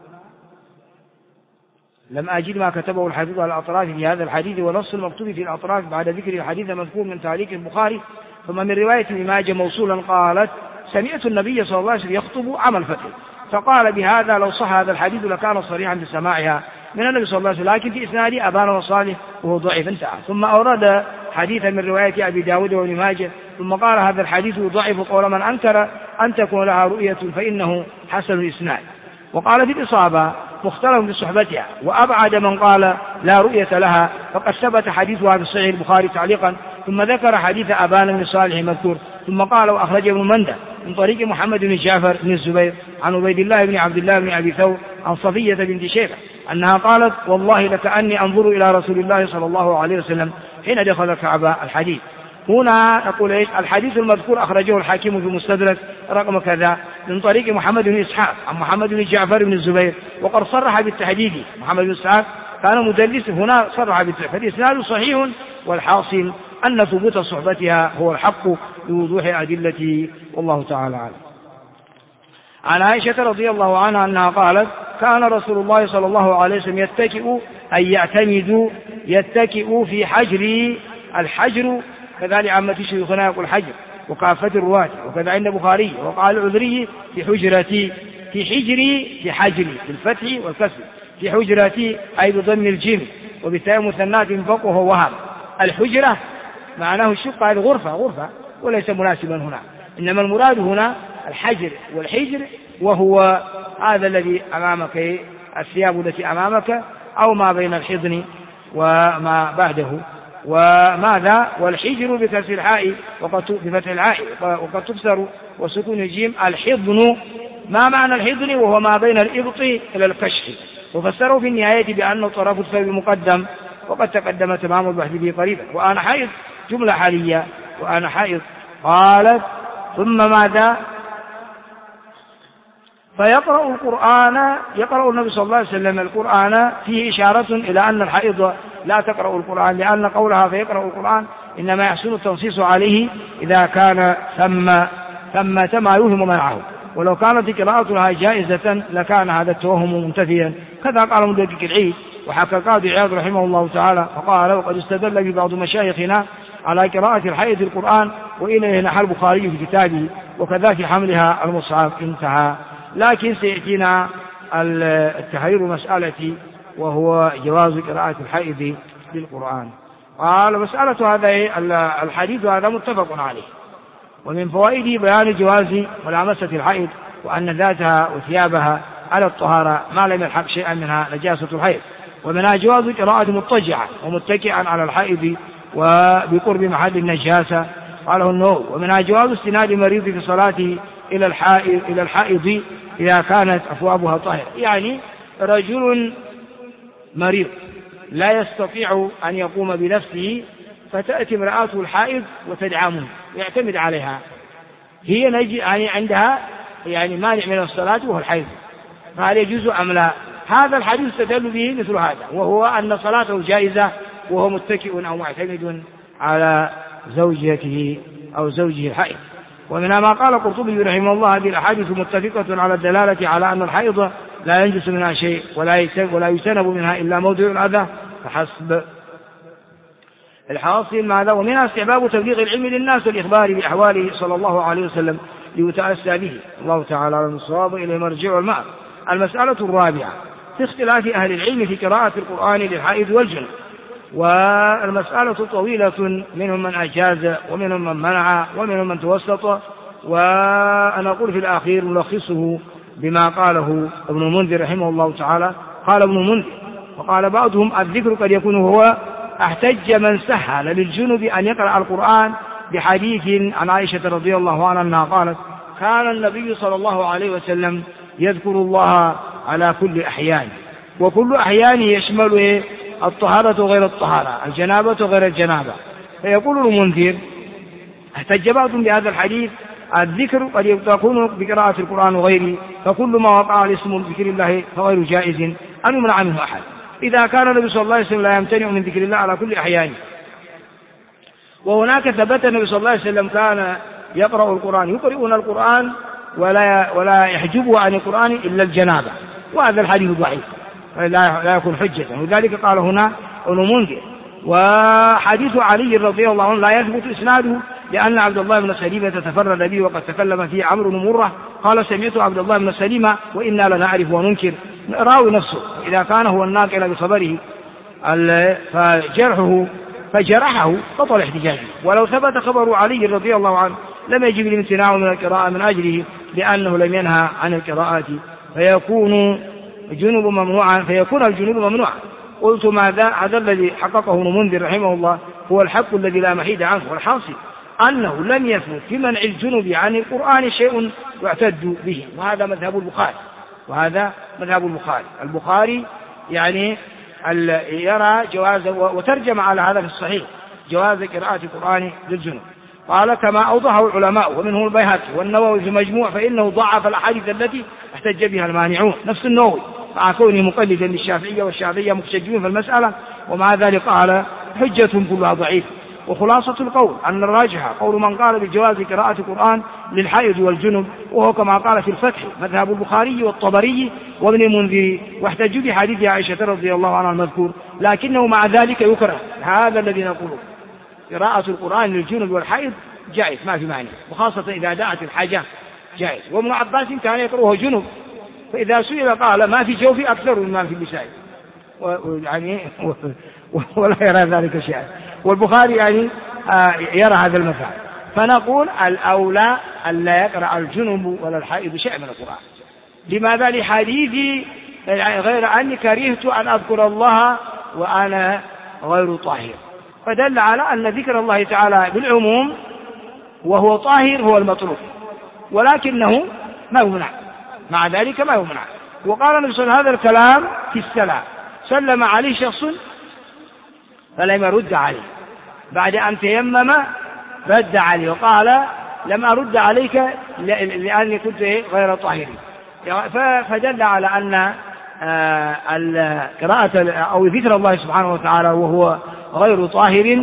A: لم أجد ما كتبه الحافظ على الأطراف في هذا الحديث ونص المكتوب في الأطراف بعد ذكر الحديث المذكور من تعليق البخاري. ثم من رواية ابن ماجه موصولا قالت سمعت النبي صلى الله عليه وسلم يخطب عام الفتح، فقال بهذا لو صح هذا الحديث لكان صريحا بسماعها من النبي صلى الله عليه وسلم، لكن في إسناده أبان وصالح وهو ضعيف انتهى. ثم أورد حديثا من رواية أبي داود وابن ماجه ثم قال هذا الحديث ضعيف قول من أنكر أن تكون لها رؤية فإنه حسن الإسناد. وقال في الإصابة مختلف بصحبتها، وأبعد من قال لا رؤية لها فقد ثبت حديثها في صحيح البخاري تعليقا، ثم ذكر حديث أبان بن صالح مذكور، ثم قال وأخرج ابن مندة من طريق محمد بن جعفر بن الزبير عن عبيد الله بن عبد الله بن أبي ثور عن صفية بنت شيبة أنها قالت والله لكأني أنظر إلى رسول الله صلى الله عليه وسلم حين دخل الكعبة. الحديث هنا نقول إيش؟ الحديث المذكور أخرجه الحاكم في مستدرك رقم كذا من طريق محمد بن إسحاق عن محمد بن جعفر بن الزبير، وقد صرح بالتحديد، محمد بن إسحاق كان مدلس، هنا صرح بالتحديد، فالإسناد صحيح، والحاصل أن ثبوت صحبتها هو الحق بوضوح أدلته، والله تعالى أعلم. عن عائشة رضي الله عنها أنها قالت كان رسول الله صلى الله عليه وسلم يتكئ في حجر، الحجر كذلك عامة شيوخنا يقول حجر وكافة الرواة، وكذا عند بخاري وقال العذري في حجرتي، في حجري في حجري بالفتح والكسر، في حجرتي أي بضم الجيم وبالتاء مثنات فوقه وهم. الحجرة معناه الشقة، هذه غرفة وليس مناسبا هنا، إنما المراد هنا الحجر والحجر، وهو هذا الذي أمامك، الثياب التي أمامك أو ما بين الحضن وما بعده. وماذا؟ والحجر بكسر الحاء بفتح الحاء وقد تكسر وسكون الجيم. الحضن ما معنى الحضن؟ وهو ما بين الإبط إلى الكشف، وفسره في النهاية بأنه طرف الثوب مقدم، وقد تقدم تمام البحث به قريبا. وأنا حائض جملة حالية، وأنا حائض. قالت ثم ماذا؟ فيقرأ القرآن، يقرأ النبي صلى الله عليه وسلم القرآن، فيه إشارة إلى أن الحائض لا تقرأ القرآن، لأن قولها فيقرأ القرآن إنما يحسن التنصيص عليه إذا كان ثمة ما يوهم منعه، ولو كانت قراءتها جائزة لكان هذا التوهم منتفيا. كذا قال مدقق العيد. وحكى القاضي عياض رحمه الله تعالى فقال: وقد استدل ببعض مشايخنا على قراءة الحائض القرآن، وإليه نحى البخاري في كتابه، وكذا في حملها المصحف. انتهى. لكن سيأتينا التحرير مسألة، وهو جواز قراءة الحائض بالقرآن. قال: مسألة هذا الحديث هذا متفق عليه، ومن فوائده بيان جواز ملامسة الحائض، وأن ذاتها وثيابها على الطهارة ما لم يلحق شيئا منها نجاسة الحائض، ومنها جواز قراءة مضطجعا ومتكئا على الحائض وبقرب محل النجاسة، قاله النووي. ومنها جواز استناد مريض في صلاته إلى الحائض إذا كانت أثوابها طاهرة. يعني رجل مريض لا يستطيع أن يقوم بنفسه، فتأتي امرأته الحائض وتدعمه ويعتمد عليها، هي يعني عندها يعني مانع من الصلاة وهو الحائض، فهل يجوز أم لا؟ هذا الحديث استدل به مثل هذا، وهو أن صلاته جائزة وهو متكئ أو معتمد على زوجته أو زوجه الحائض. ومنها ما قال القرطبي رحمه الله: هذه الأحاديث متفقة على الدلالة على أن الحائض لا ينجس منها شيء ولا يجتنب منها إلا موضع الأذى فحسب. الحاصل ماذا؟ ومنها استحباب تبليغ العلم للناس والإخبار بأحواله صلى الله عليه وسلم ليتأسى به. الله تعالى على الصواب، إليه مرجع والمآب. المسألة الرابعة في اختلاف أهل العلم في قراءة القرآن للحائض والجنب. والمسألة طويلة، منهم من أجاز ومنهم من منع ومنهم من توسط، وأنا أقول في الأخير نلخصه بما قاله ابن المنذر رحمه الله تعالى. قال ابن المنذر: وقال بعضهم: الذكر قد يكون هو احتج من سهل للجنب أن يقرأ القرآن بحديث عن عائشة رضي الله عنها أنها قالت: كان النبي صلى الله عليه وسلم يذكر الله على كل أحيان، وكل أحيان يشمل الطهارة غير الطهارة، الجنابة غير الجنابة. فيقول المنذر: احتج بعضهم بهذا الحديث: الذكر قد يكون بقراءة القرآن وغيره، فكل ما وقع الاسم ذكر الله فغير جائز أن يمنع منه أحد، إذا كان النبي صلى الله عليه وسلم لا يمتنع من ذكر الله على كل أحيانه. وهناك ثبت النبي صلى الله عليه وسلم كان يقرأ القرآن، يقرؤون القرآن ولا يحجبه عن القرآن إلا الجنابة، وهذا الحديث ضعيف لا يكون حجة، ولذلك قال هنا ابن منذر: وحديث علي رضي الله عنه لا يثبت إسناده، لأن عبد الله بن سليمة تفرد به وقد تكلم فيه عمرو بن مرة قال: سمعت عبد الله بن سليمة وإنا لنعرف وننكر. راوي نفسه إذا كان هو الناقل بخبره فجرحه بطل احتجاجه. ولو ثبت خبر علي رضي الله عنه لم يجب الامتناع من القراءة من أجله، لأنه لم ينهى عن القراءة، فيكون الجنوب ممنوعا. قلت هذا الذي حققه ابن منذر رحمه الله هو الحق الذي لا محيد عنه. والحاصل أنه لم يثبت في منع الجنوب عن القرآن شيء يعتد به، وهذا مذهب البخاري. البخاري يعني يرى جواز، وترجم على هذا في الصحيح، جواز قراءة القرآن للجنوب. قال: كما أوضحه العلماء ومنهم البيهقي والنووي في المجموع، فإنه ضعف الأحاديث التي احتج بها المانعون، نفس النووي، مع كونه مقلدا للشافعية والشافعية مكتجون في المسألة، ومع ذلك قال: حجة كلها ضعيف. وخلاصة القول أن الراجح قول من قال بجواز قراءة القرآن للحائض والجنب، وهو كما قال في الفتح مذهب البخاري والطبري وابن المنذر، واحتجوا بحديث عائشة رضي الله عنها المذكور، لكنه مع ذلك يكره. هذا الذي نقوله: قراءة القرآن للجنب والحائض جائز ما في معنى، وخاصة إذا دعت الحاجة جائز. وابن عباس كان يقرأه جنب، فإذا سئل قال: ما في جوفي أكثر مما في اللسان، ولا يرى ذلك شيئا. والبخاري يرى هذا المثال. فنقول الأولى أن لا يقرأ الجنب ولا الحائض شيء من القرآن. لماذا؟ لحديث غير أني كرهت أن أذكر الله وأنا غير طاهر، فدل على أن ذكر الله تعالى بالعموم وهو طاهر هو المطلوب، ولكنه ما يمنع، مع ذلك ما يمنع. وقال النبي صلى الله عليه وسلم هذا الكلام في السلام، سلم عليه شخص فلم يرد عليه، بعد أن تيمم رد عليه وقال: لم أرد عليك لأني كنت غير طاهر. فدل على أن القراءة أو ذكر الله سبحانه وتعالى وهو غير طاهر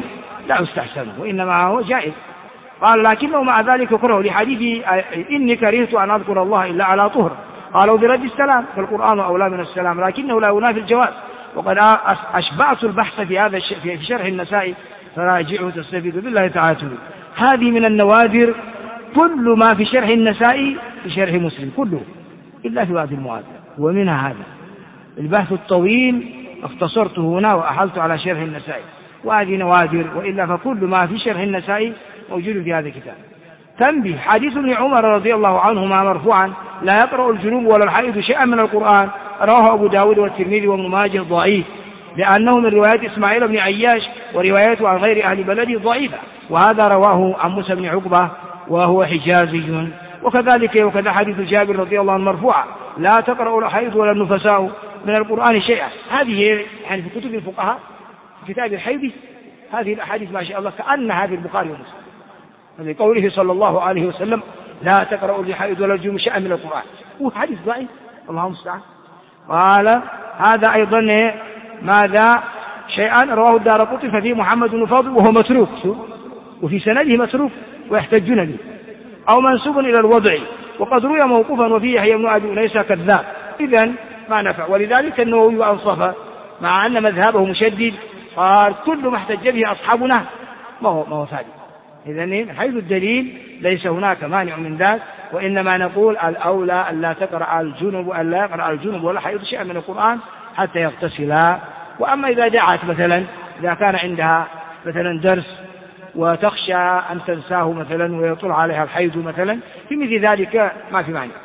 A: لا يستحسن وإنما هو جائز. قال لكنه مع ذلك يكره لحديث إني كرهت أن أذكر الله إلا على طهر. قالوا برد السلام فالقرآن أولى من السلام، لكنه لا ينافي الجواز. وقد أشبعت البحث في هذا في شرح النسائي فراجعه تستفيد بالله تعالى. هذه من النوادر، كل ما في شرح النسائي في شرح مسلم كله إلا في بعض المواد، ومنها هذا البحث الطويل اختصرته هنا وأحلت على شرح النسائي، وهذه نوادر، وإلا فكل ما في شرح النسائي موجود في هذا الكتاب. تنبيه: حديث ابن عمر رضي الله عنهما مرفوعا: لا يقرأ الجنوب ولا الحائض شيئا من القرآن، رواه أبو داود والترمذي وابن ماجه، ضعيف لأنه من روايات إسماعيل بن عياش، وروايته عن غير أهل بلده ضعيفة، وهذا رواه عن موسى بن عقبة وهو حجازي. وكذا حديث جابر رضي الله عنه مرفوعا: لا تقرأ الحائض ولا النفساء من القرآن شيئا. هذه يعني في كتب الفقهاء في كتاب الحيض هذه الأحاديث ما شاء الله كأنها في البخاري ومسلم، لقوله صلى الله عليه وسلم: لا تقرأ الحائض ولا الجنوب شيئا من القرآن. وحديث ضعيف الله المستعان. قال هذا أيضا ماذا شيئا رواه الدارقطني ففيه محمد بن فاضل وهو متروك، وفي سنده متروك ويحتجون به، أو منسوب إلى الوضع، وقد روي موقوفا وفيه يحيى بن أبي أنيس كذاب. إذن ما نفع. ولذلك النووي أنصف مع أن مذهبه مشدد، قال: كل ما احتج به أصحابنا ما هو ثابت. إذن حيث الدليل ليس هناك مانع من ذلك، وإنما نقول الأولى ألا يقرأ الجنب ولا حيض شيئا من القرآن حتى يغتسلا. وأما إذا دعت مثلا، إذا كان عندها مثلا درس وتخشى أن تنساه مثلا ويطلع عليها الحيض مثلا، في مثل ذلك ما في معنى.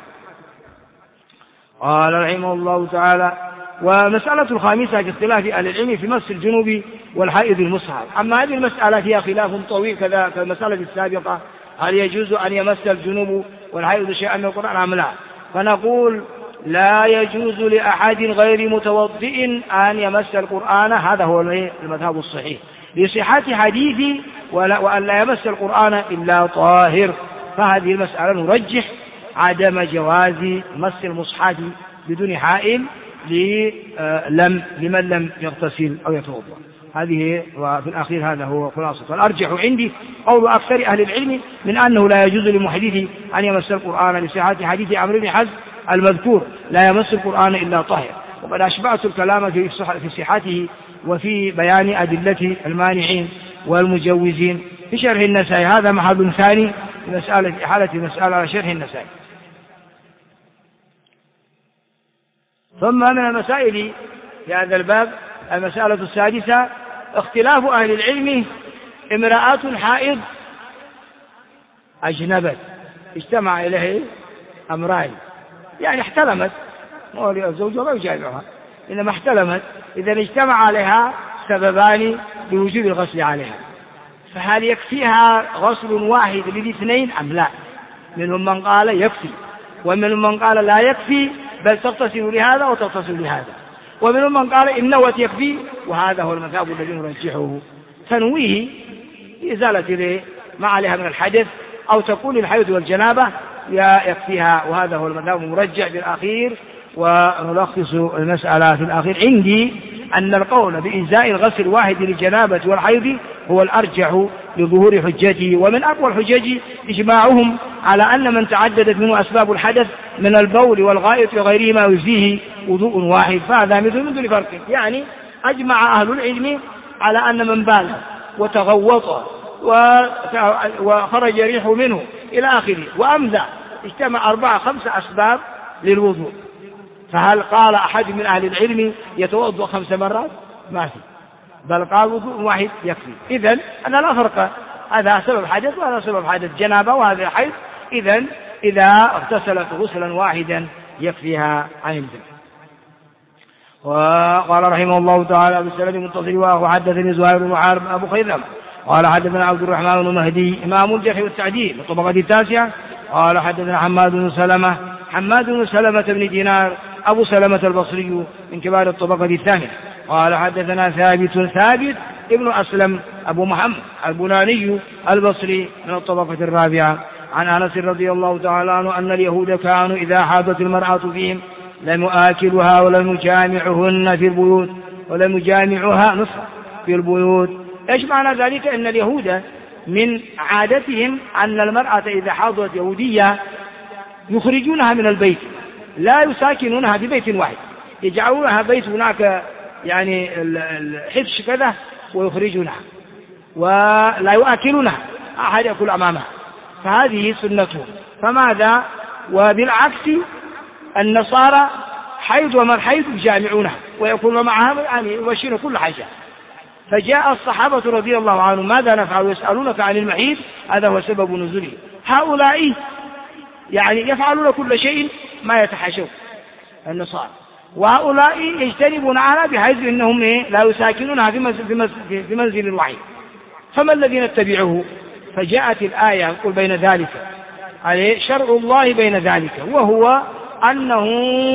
A: قال رحمه الله تعالى: ومسألة الخامسة في اختلاف أهل العلم في مس الجنوب والحائض المصحف. أما هذه المسألة فيها خلاف طويل كذا كالمسألة السابقة: هل يجوز أن يمس الجنوب والحائض شيئا من القرآن أم لا؟ فنقول: لا يجوز لأحد غير متوضئ أن يمس القرآن، هذا هو المذهب الصحيح لصحة حديث وأن لا يمس القرآن إلا طاهر. فهذه المسألة نرجح عدم جواز مس المصحف بدون حائل لمن لم يغتسل أو يتوضأ. هذه وفي الأخير هذا هو خلاصة. والأرجح عندي قول أكثر أهل العلم من أنه لا يجوز لمحدث أن يمس القرآن لصحة حديث عمرو بن حزم المذكور: لا يمس القرآن إلا طاهر. وقد أشبعت الكلام في صحته وفي بيان أدلة المانعين والمجوزين في شرح النسائي. هذا محل ثاني في إحالة المسألة على شرح النسائي. ثم من المسائل في هذا الباب المسألة السادسة: اختلاف أهل العلم. امرأة حائض أجنبت، اجتمع إليه أمران، يعني احتلمت، زوجها ما يجامعها إنما احتلمت، إذا اجتمع عليها سببان لوجوب الغسل عليها، فهل يكفيها غسل واحد للاثنين أم لا؟ منهم من قال يكفي، ومنهم من قال لا يكفي بل تغتسل لهذا وتغتسل لهذا، ومنهم من قال إن نوت يكفي، وهذا هو المذهب الذي نرجحه. تنويه إزالة ما عليها من الحدث، أو تكون الحيض والجنابة يكفيها، وهذا هو المذهب المرجح بالأخير. ونلخص المسألة في الأخير: عندي أن القول بإجزاء الغسل واحد للجنابة والحيض هو الأرجح لظهور حجته، ومن أقوى الحجج إجماعهم على أن من تعددت منه أسباب الحدث من البول والغائط وغيرهما يجزيه وضوء واحد، فهذا مثل دون فرق. يعني أجمع أهل العلم على أن من بال وتغوط وخرج ريحه منه إلى آخره وأمذى اجتمع 4-5 أسباب للوضوء، فهل قال أحد من أهل العلم يتوضأ 5 مرات؟ ما في، بل قال وضوء واحد يكفي. إذن أنا لا فرق، هذا سبب حدث وهذا سبب حدث جنابة وهذا حيض، إذن إذا اغتسلت غسلا واحدا يكفيها عن الجنابة. وقال رحمه الله تعالى بالسند المتصل: وحدثني زهير بن حرب أبو خيثمة قال حدثنا عبد الرحمن بن مهدي إمام الجرح والتعديل الطبقة 9. قال حدثنا حماد بن سلمة بن دينار أبو سلمة البصري من كبار الطبقة 8. قال حدثنا ثابت ابن أسلم أبو محمد البناني البصري من الطبقة 4 عن أنس رضي الله تعالى عنه أن اليهود كانوا إذا حاضت المرأة فيهم لم يآكلها ولم يجامعهن في البيوت، ولم يجامعها نصف في البيوت، إيش معنى ذلك؟ أن اليهود من عادتهم أن المرأة إذا حاضت يهودية يخرجونها من البيت، لا يساكنونها في بيت واحد، يجعلونها بيت هناك يعني الحفش كذا ويخرجونها، ولا يؤكلونها، أحد يأكل أمامها، فهذه سنتهم. فماذا؟ وبالعكس النصارى حيض وما الحيض يجامعونها ويكون معها يعني يبشرون كل حاجة. فجاء الصحابة رضي الله عنهم ماذا نفعل؟ يسألونك عن المحيض، هذا هو سبب نزوله. هؤلاء يعني يفعلون كل شيء ما يتحاشون النصارى، وهؤلاء يجتنبون عنها بحيث انهم لا يساكنونها في منزل واحد. فما الذي نتبعه؟ فجاءت الآية يقول بين ذلك عليه شرع الله بين ذلك، وهو أنه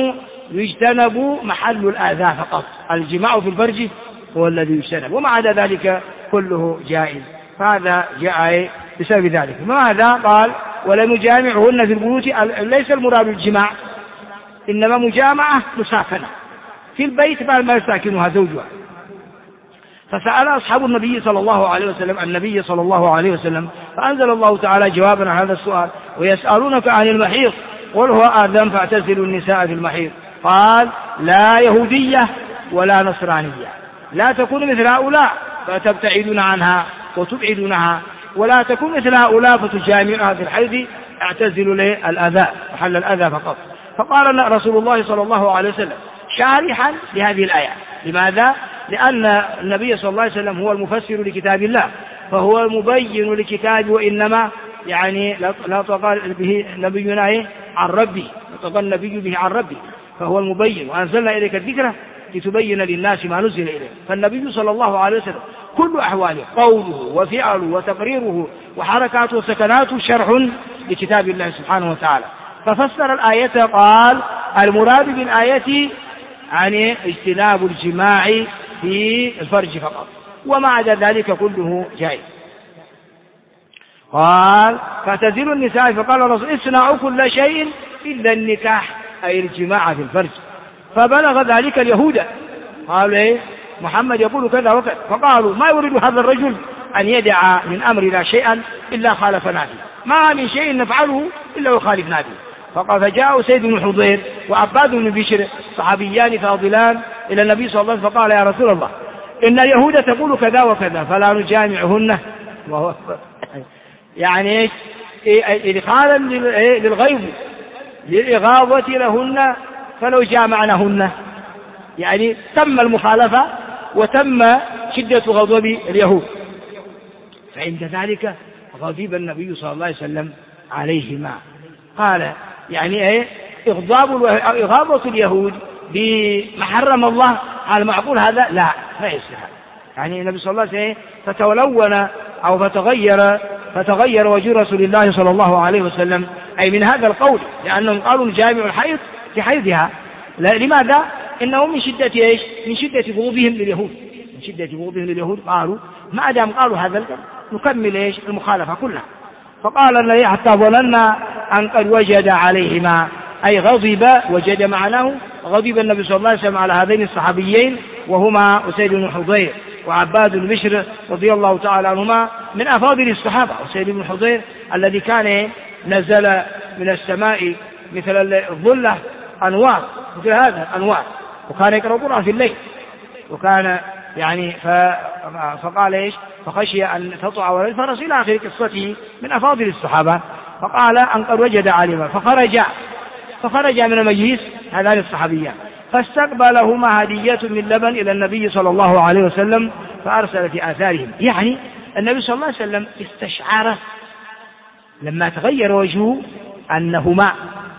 A: يجتنب محل الآذى فقط، الجماع في الفرج هو الذي يجتنب، وما عدا ذلك كله جائز. فهذا جاء بسبب ذلك. ماذا قال؟ ولم يجامعهن في البيوت، ليس المراد الجماع، إنما مجامعة مساكنة في البيت بعد ما يساكنها زوجها. فسأل أصحاب النبي صلى الله عليه وسلم النبي صلى الله عليه وسلم، فأنزل الله تعالى جوابا على هذا السؤال: ويسألونك عن المحيض قل هو آذى فاعتزلوا النساء في المحيض. قال: لا يهودية ولا نصرانية، لا تكون مثل هؤلاء فتبتعدون عنها وتبعدونها، ولا تكون مثل هؤلاء فتجامعها في الحيض، اعتزلوا الأذى، محل الأذى فقط. فقال رسول الله صلى الله عليه وسلم شارحا لهذه الآية. لماذا؟ لأن النبي صلى الله عليه وسلم هو المفسر لكتاب الله، فهو المبين لكتاب، وإنما يعني لا تقال به نبينا عن ربي، تقال النبي به عن ربي، فهو المبين. وأنزلنا إليك الذكر لتبين للناس ما نزل إليه. فالنبي صلى الله عليه وسلم كل أحواله، قوله وفعله وتقريره وحركاته وسكناته شرح لكتاب الله سبحانه وتعالى. ففسر الآية قال: المراد بالآية عن اجتناب الجماع في الفرج فقط، وما عدا ذلك كله جائز. قال: فاعتزلوا النساء. فقال الرسول: اصنعوا كل شيء إلا النكاح، أي الجماع في الفرج. فبلغ ذلك اليهود، قالوا: محمد يقول كذا وكذا. فقالوا: ما يريد هذا الرجل أن يدع من أمرنا شيئا إلا خالفنا فيه، ما من شيء نفعله إلا يخالفنا فيه. فقال: فجاء سيد بن حضير وعباد بن بشر صحابيان فاضلان إلى النبي صلى الله عليه وسلم، فقال: يا رسول الله، إن اليهود تقول كذا وكذا فلا نجامعهن. يعني إدخالا للغيظ للإغاظة لهن، فلو جامعنهن يعني تم المخالفة وتم شدة غضب اليهود. فعند ذلك غضب النبي صلى الله عليه وسلم عليهما، قال: يعني إغاظة اليهود بما حرم الله، على معقول هذا؟ لا، ما يصير. يعني النبي صلى الله عليه وسلم فتولون أو فتغير وجه رسول الله صلى الله عليه وسلم، أي من هذا القول، لأنهم قالوا الجامع الحيض في حيضها. لماذا؟ إنه من شدة إيش؟ من شدة بغضهم لليهود، من شدة بغضهم لليهود قالوا ما دام قالوا هذا الكلام نكمل إيش؟ المخالفة كلها. فقال النبي: حتى ظننا أن قد وجد عليهما، أي غضب، وجد معناه غضب النبي صلى الله عليه وسلم على هذين الصحابيين، وهما أسيد بن حضير وعباد بن بشر رضي الله تعالى عنهما من أفاضل الصحابة. أسيد بن حضير الذي كان نزل من السماء مثل الظلة أنوار، مثل هذا أنوار، وكان يقرأ القرآن في الليل، وكان يعني فقال إيش؟ فخشي أن تطع ولا الفرس إلى آخر قصته، من أفاضل الصحابة. فقال أن قد وجد علما، فخرج من المجلس هذان الصحابيان، فاستقبلهما هدية من لبن إلى النبي صلى الله عليه وسلم، فأرسل في آثارهم. يعني النبي صلى الله عليه وسلم استشعر لما تغير وجهه أنهما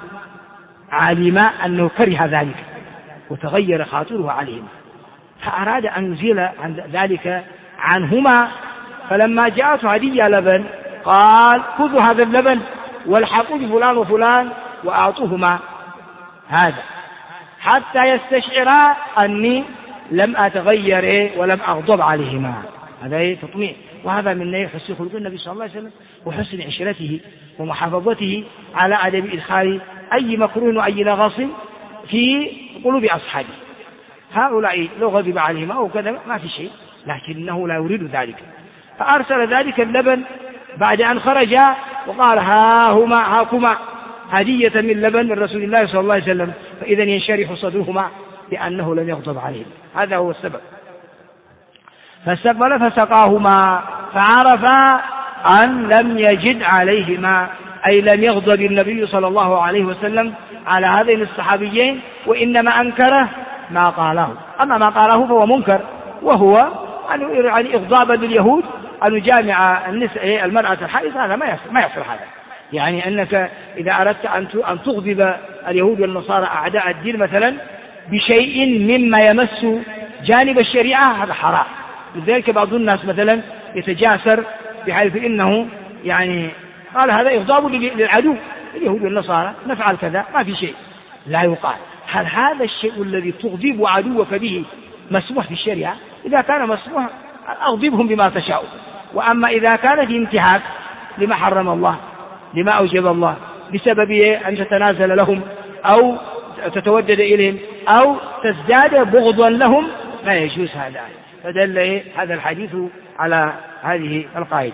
A: علما أنه كره ذلك، وتغير خاطره عليهما، فأراد أن يزيل عن ذلك عنهما. فلما جاءته هدية لبن قال: خذوا هذا اللبن والحقوا بفلان وفلان وأعطوهما هذا، حتى يستشعرا أني لم أتغير ولم أغضب عليهما. هذا تطمئن، وهذا من حسن خلق النبي صلى الله عليه وسلم وحسن عشرته ومحافظته على عدم إدخال أي مكروه وأي نغص في قلوب أصحابه. هؤلاء لو غضب عليهما أو كذا ما في شيء، لكنه لا يريد ذلك، فأرسل ذلك اللبن بعد أن خرجا وقال هاكما هدية من لبن من رسول الله صلى الله عليه وسلم، فإذا ينشرح صدرهما لأنه لم يغضب عليهم. هذا هو السبب. فاستقبل فسقاهما فعرفا أن لم يجد عليهما، أي لم يغضب النبي صلى الله عليه وسلم على هذين الصحابيين، وإنما أنكره ما قاله. أما ما قاله فهو منكر، وهو يعني إغضابا لليهود أن يجامع المرأة الحائض، هذا ما يصل هذا. يعني أنك إذا أردت أن تغضب اليهود والنصارى أعداء الدين مثلا بشيء مما يمس جانب الشريعة، هذا حرام. لذلك بعض الناس مثلا يتجاسر بحيث إنه يعني قال هذا إغضاب للعدو اليهود والنصارى، نفعل كذا، ما في شيء. لا يقال هل هذا الشيء الذي تغضب عدوك به مسموح في الشريعة؟ إذا كان مسموح أغضبهم بما تشاء. وأما إذا كان في انتهاك لما حرم الله، لما أوجب الله، بسبب أن تتنازل لهم أو تتودد إليهم أو تزداد بغضا لهم، لا يجوز هذا. فدل هذا الحديث على هذه القاعدة.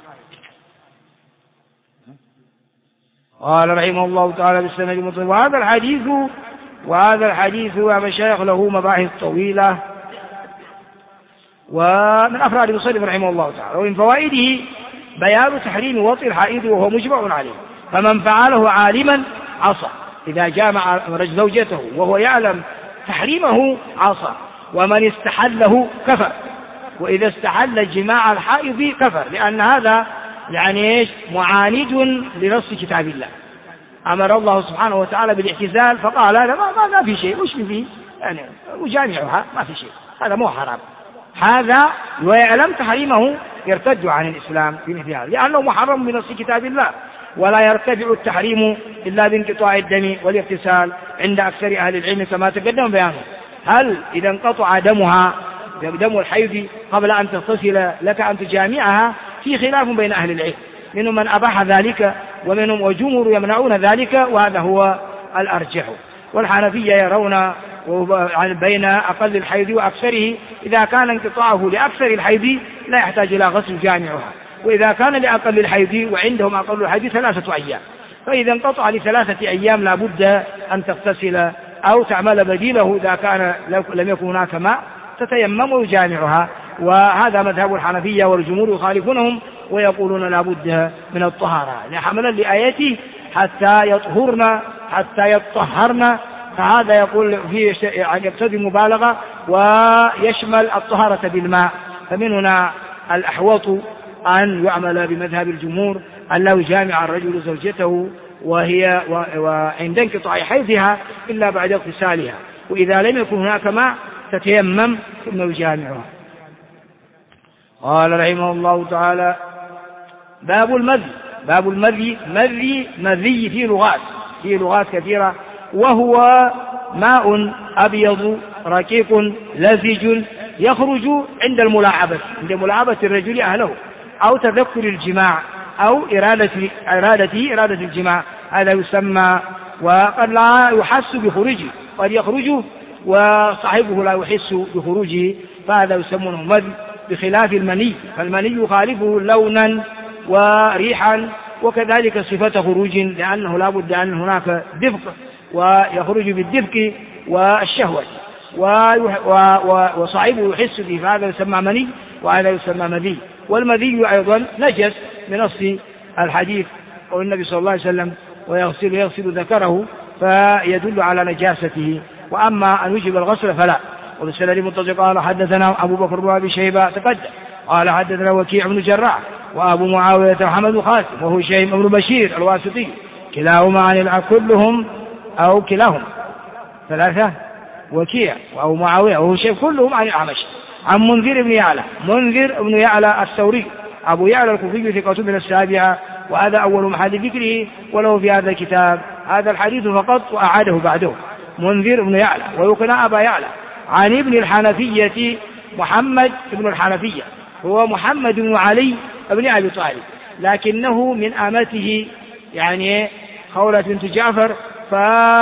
A: قال رحمه الله تعالى بالسند المطلق. وهذا الحديث ومشايخ له مباحث طويلة، ومن أفراد المصنف رحمه الله تعالى. ومن فوائده بيان تحريم وطئ الحائض وهو مجمع عليه، فمن فعله عالما عصى، إذا جامع رجل زوجته وهو يعلم تحريمه عصى، ومن استحله كفر، وإذا استحل جماع الحائض كفر، لأن هذا يعني معاند لنص كتاب الله. أمر الله سبحانه وتعالى بالاعتزال فقال هذا ما في شيء، وش فيه يعني وجامعها ما في شيء، هذا مو حرام. هذا ويعلم تحريمه يرتد عن الإسلام في مثل هذا، لأنه محرم بنص كتاب الله. ولا يرتفع التحريم إلا بانقطاع الدم والاغتسال عند أكثر أهل العلم كما تقدم بيانه. هل إذا انقطع دم الحيض قبل أن تغتسل لك أن تجامعها؟ في خلاف بين أهل العلم، منهم من أباح ذلك ومنهم وجمهور يمنعون ذلك، وهذا هو الأرجح. والحنفية يرون بين أقل الحيض وأكثره، إذا كان انقطاعه لأكثر الحيض لا يحتاج إلى غسل جامعها، وإذا كان لأقل الحيض وعندهم أقل الحيض 3 أيام، فإذا انقطع ل3 أيام لا بد أن تغتسل أو تعمل بديله، إذا كان لم يكن هناك ماء تتيمم ويجامعها. وهذا مذهب الحنفية، والجمهور يخالفونهم ويقولون لا بد من الطهارة حملا لآيته حتى يطهرن، فهذا يقول فيه يعني يقتضي مبالغة ويشمل الطهارة بالماء. فمن هنا الأحوط أن يعمل بمذهب الجمهور أن لا يجامع الرجل زوجته وعند انقطاع حيضها إلا بعد اغتسالها، وإذا لم يكن هناك ماء تتيمم ثم يجامعها. قال رحمه الله تعالى: باب المذي. مذي في لغات كثيرة، وهو ماء أبيض رقيق لزج يخرج عند ملاعبة الرجل أهله، أو تذكر الجماع، أو إرادة الجماع، هذا يسمى. وقد لا يحس بخروجه، قد يخرج وصاحبه لا يحس بخروجه، فهذا يسمونه مذي، بخلاف المني، فالمني يخالفه لونا وريحا وكذلك صفة خروج، لأنه لا بد أن هناك دفق، ويخرج بالدفق والشهوة، وصاحبه يحس به، فهذا يسمى مني وهذا يسمى مذي. والمذي أيضا نجس بنص الحديث والنبي صلى الله عليه وسلم: ويغسل ذكره، فيدل على نجاسته. وأما أن يجب الغسل فلا. وبالسند المتصل قال: حدثنا أبو بكر بن أبي شيبة تقدم قال: حدثنا وكيع بن جراح وأبو معاوية محمد بن خالد وهشيم بن بشير الواسطي، كلاهما عن كلهم أو كلاهم 3، وكيع وأبو معاوية وهشيم كلهم عن الأعمش عن منذر بن يعلى الثوري أبو يعلى الكوفي ثقة من السابعة، وهذا أول محل ذكره، وله في هذا الكتاب هذا الحديث فقط وأعاده بعده. منذر بن يعلى ويقنى أبا يعلى عن ابن الحنفية محمد بن الحنفية، هو محمد بن علي بن أبي طالب، لكنه من آمته يعني خولة بنت جعفر،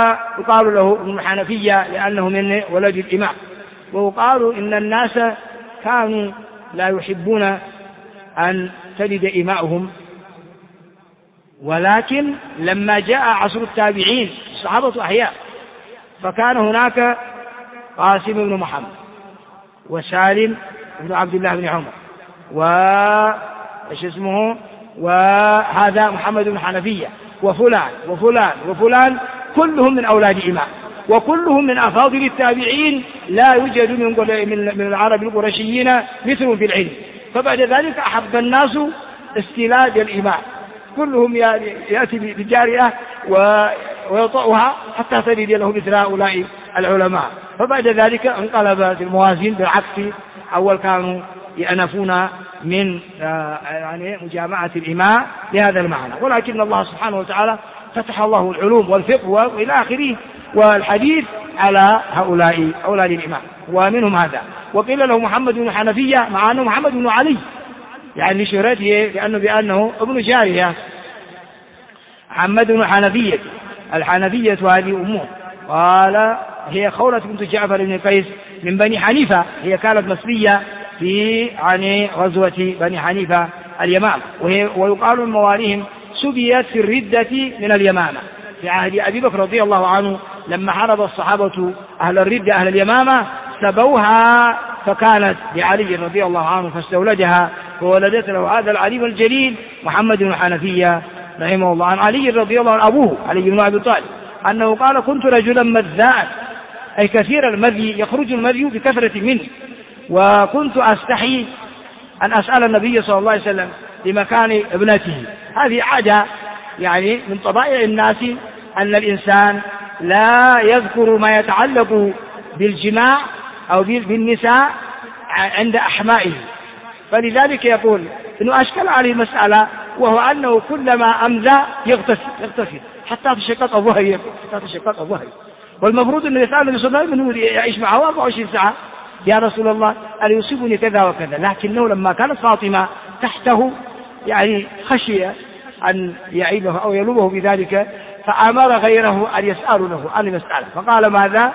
A: فيقال له ابن الحنفية لأنه من ولد الإمام. ويقال إن الناس كانوا لا يحبون أن تلد إماؤهم، ولكن لما جاء عصر التابعين الصحابة أحياء، فكان هناك قاسم بن محمد وسالم بن عبد الله بن عمر وهذا محمد بن حنفية وفلان وفلان وفلان، كلهم من أولاد إمام، وكلهم من أفاضل التابعين، لا يوجد من العرب القرشيين مثل في العلم. فبعد ذلك أحب الناس استيلاد الإمام، كلهم يأتي بجارية ويطأها حتى تلد له مثل هؤلاء العلماء. فبعد ذلك انقلبت الموازين بالعكس، أول كانوا يأنفون من مجامعة الإماء لهذا المعنى، ولكن الله سبحانه وتعالى فتح الله العلوم والفقه وإلى آخره والحديث على هؤلاء أولاد الإمام، ومنهم هذا. وقيل له محمد بن حنفية مع أنه محمد بن علي، يعني لشهرته بأنه ابن جارية. محمد بن حنفية، الحنفية هذه أمه، قال هي خولة بنت جعفر بن قيس من بني حنيفة، هي كانت مسلية في غزوة بني حنيفة اليمامة، ويقال من مواليهم سبيت في الردة من اليمامة في عهد أبي بكر رضي الله عنه، لما حارب الصحابة أهل الردة أهل اليمامة سبوها، فكانت لعلي رضي الله عنه فاستولدها، وولدت له هذا العليم الجليل محمد بن حنفية رحمه الله. عن علي رضي الله عنه أبوه علي بن أبي طالب أنه قال كنت رجلا مذاء، أي كثير المذي، يخرج المذي بكثرة مني، وكنت أستحي أن أسأل النبي صلى الله عليه وسلم لمكان ابنته. هذه عادة يعني من طبائع الناس أن الإنسان لا يذكر ما يتعلق بالجماع أو بالنساء عند أحمائه، فلذلك يقول إنه أشكل عليه مسألة، وهو أنه كلما أمذى يغتسل حتى تشقق الظهر، والمفروض أنه يسأل النبي صلى الله عليه وسلم يعيش معه 24 ساعة، يا رسول الله ألا يصيبني كذا وكذا، لكنه لما كانت فاطمة تحته يعني خشي أن يعيبه أو يلومه بذلك، فأمر غيره أن يسأل له عن المسألة، فقال ماذا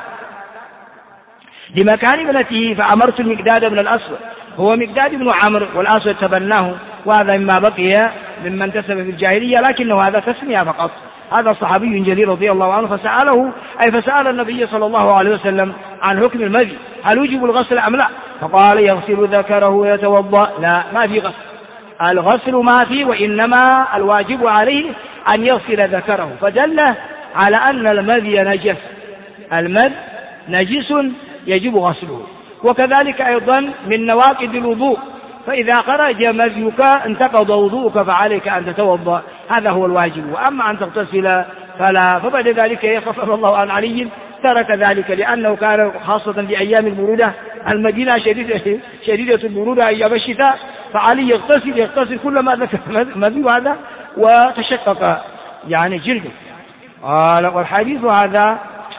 A: لمكان ابنته، فأمرت المقداد بن الأسود، هو مقداد بن عمرو والأسود تبناه، وهذا مما بقي ممن انتسب في الجاهلية، لكنه هذا تسمية فقط. هذا صحابي جليل رضي الله عنه، فسأل النبي صلى الله عليه وسلم عن حكم المذي، هل يجب الغسل أم لا؟ فقال يغسل ذكره ويتوضأ. لا، ما في غسل، الغسل ما في، وإنما الواجب عليه أن يغسل ذكره، فدل على أن المذي نجس، المذي نجس يجب غسله. وكذلك أيضا من نواقض الوضوء، فإذا خرج مذيك انتقض وضوءك فعليك أن تتوضأ، هذا هو الواجب، وأما أن تغتسل فلا. فبعد ذلك يخفف الله عن علي ترك ذلك، لأنه كان خاصة في أيام البرودة، المدينة شديدة البرودة أيام الشتاء، فعلي يغتسل كلما ذكر مذي هذا وتشقق يعني جلده. قال والحديث هذا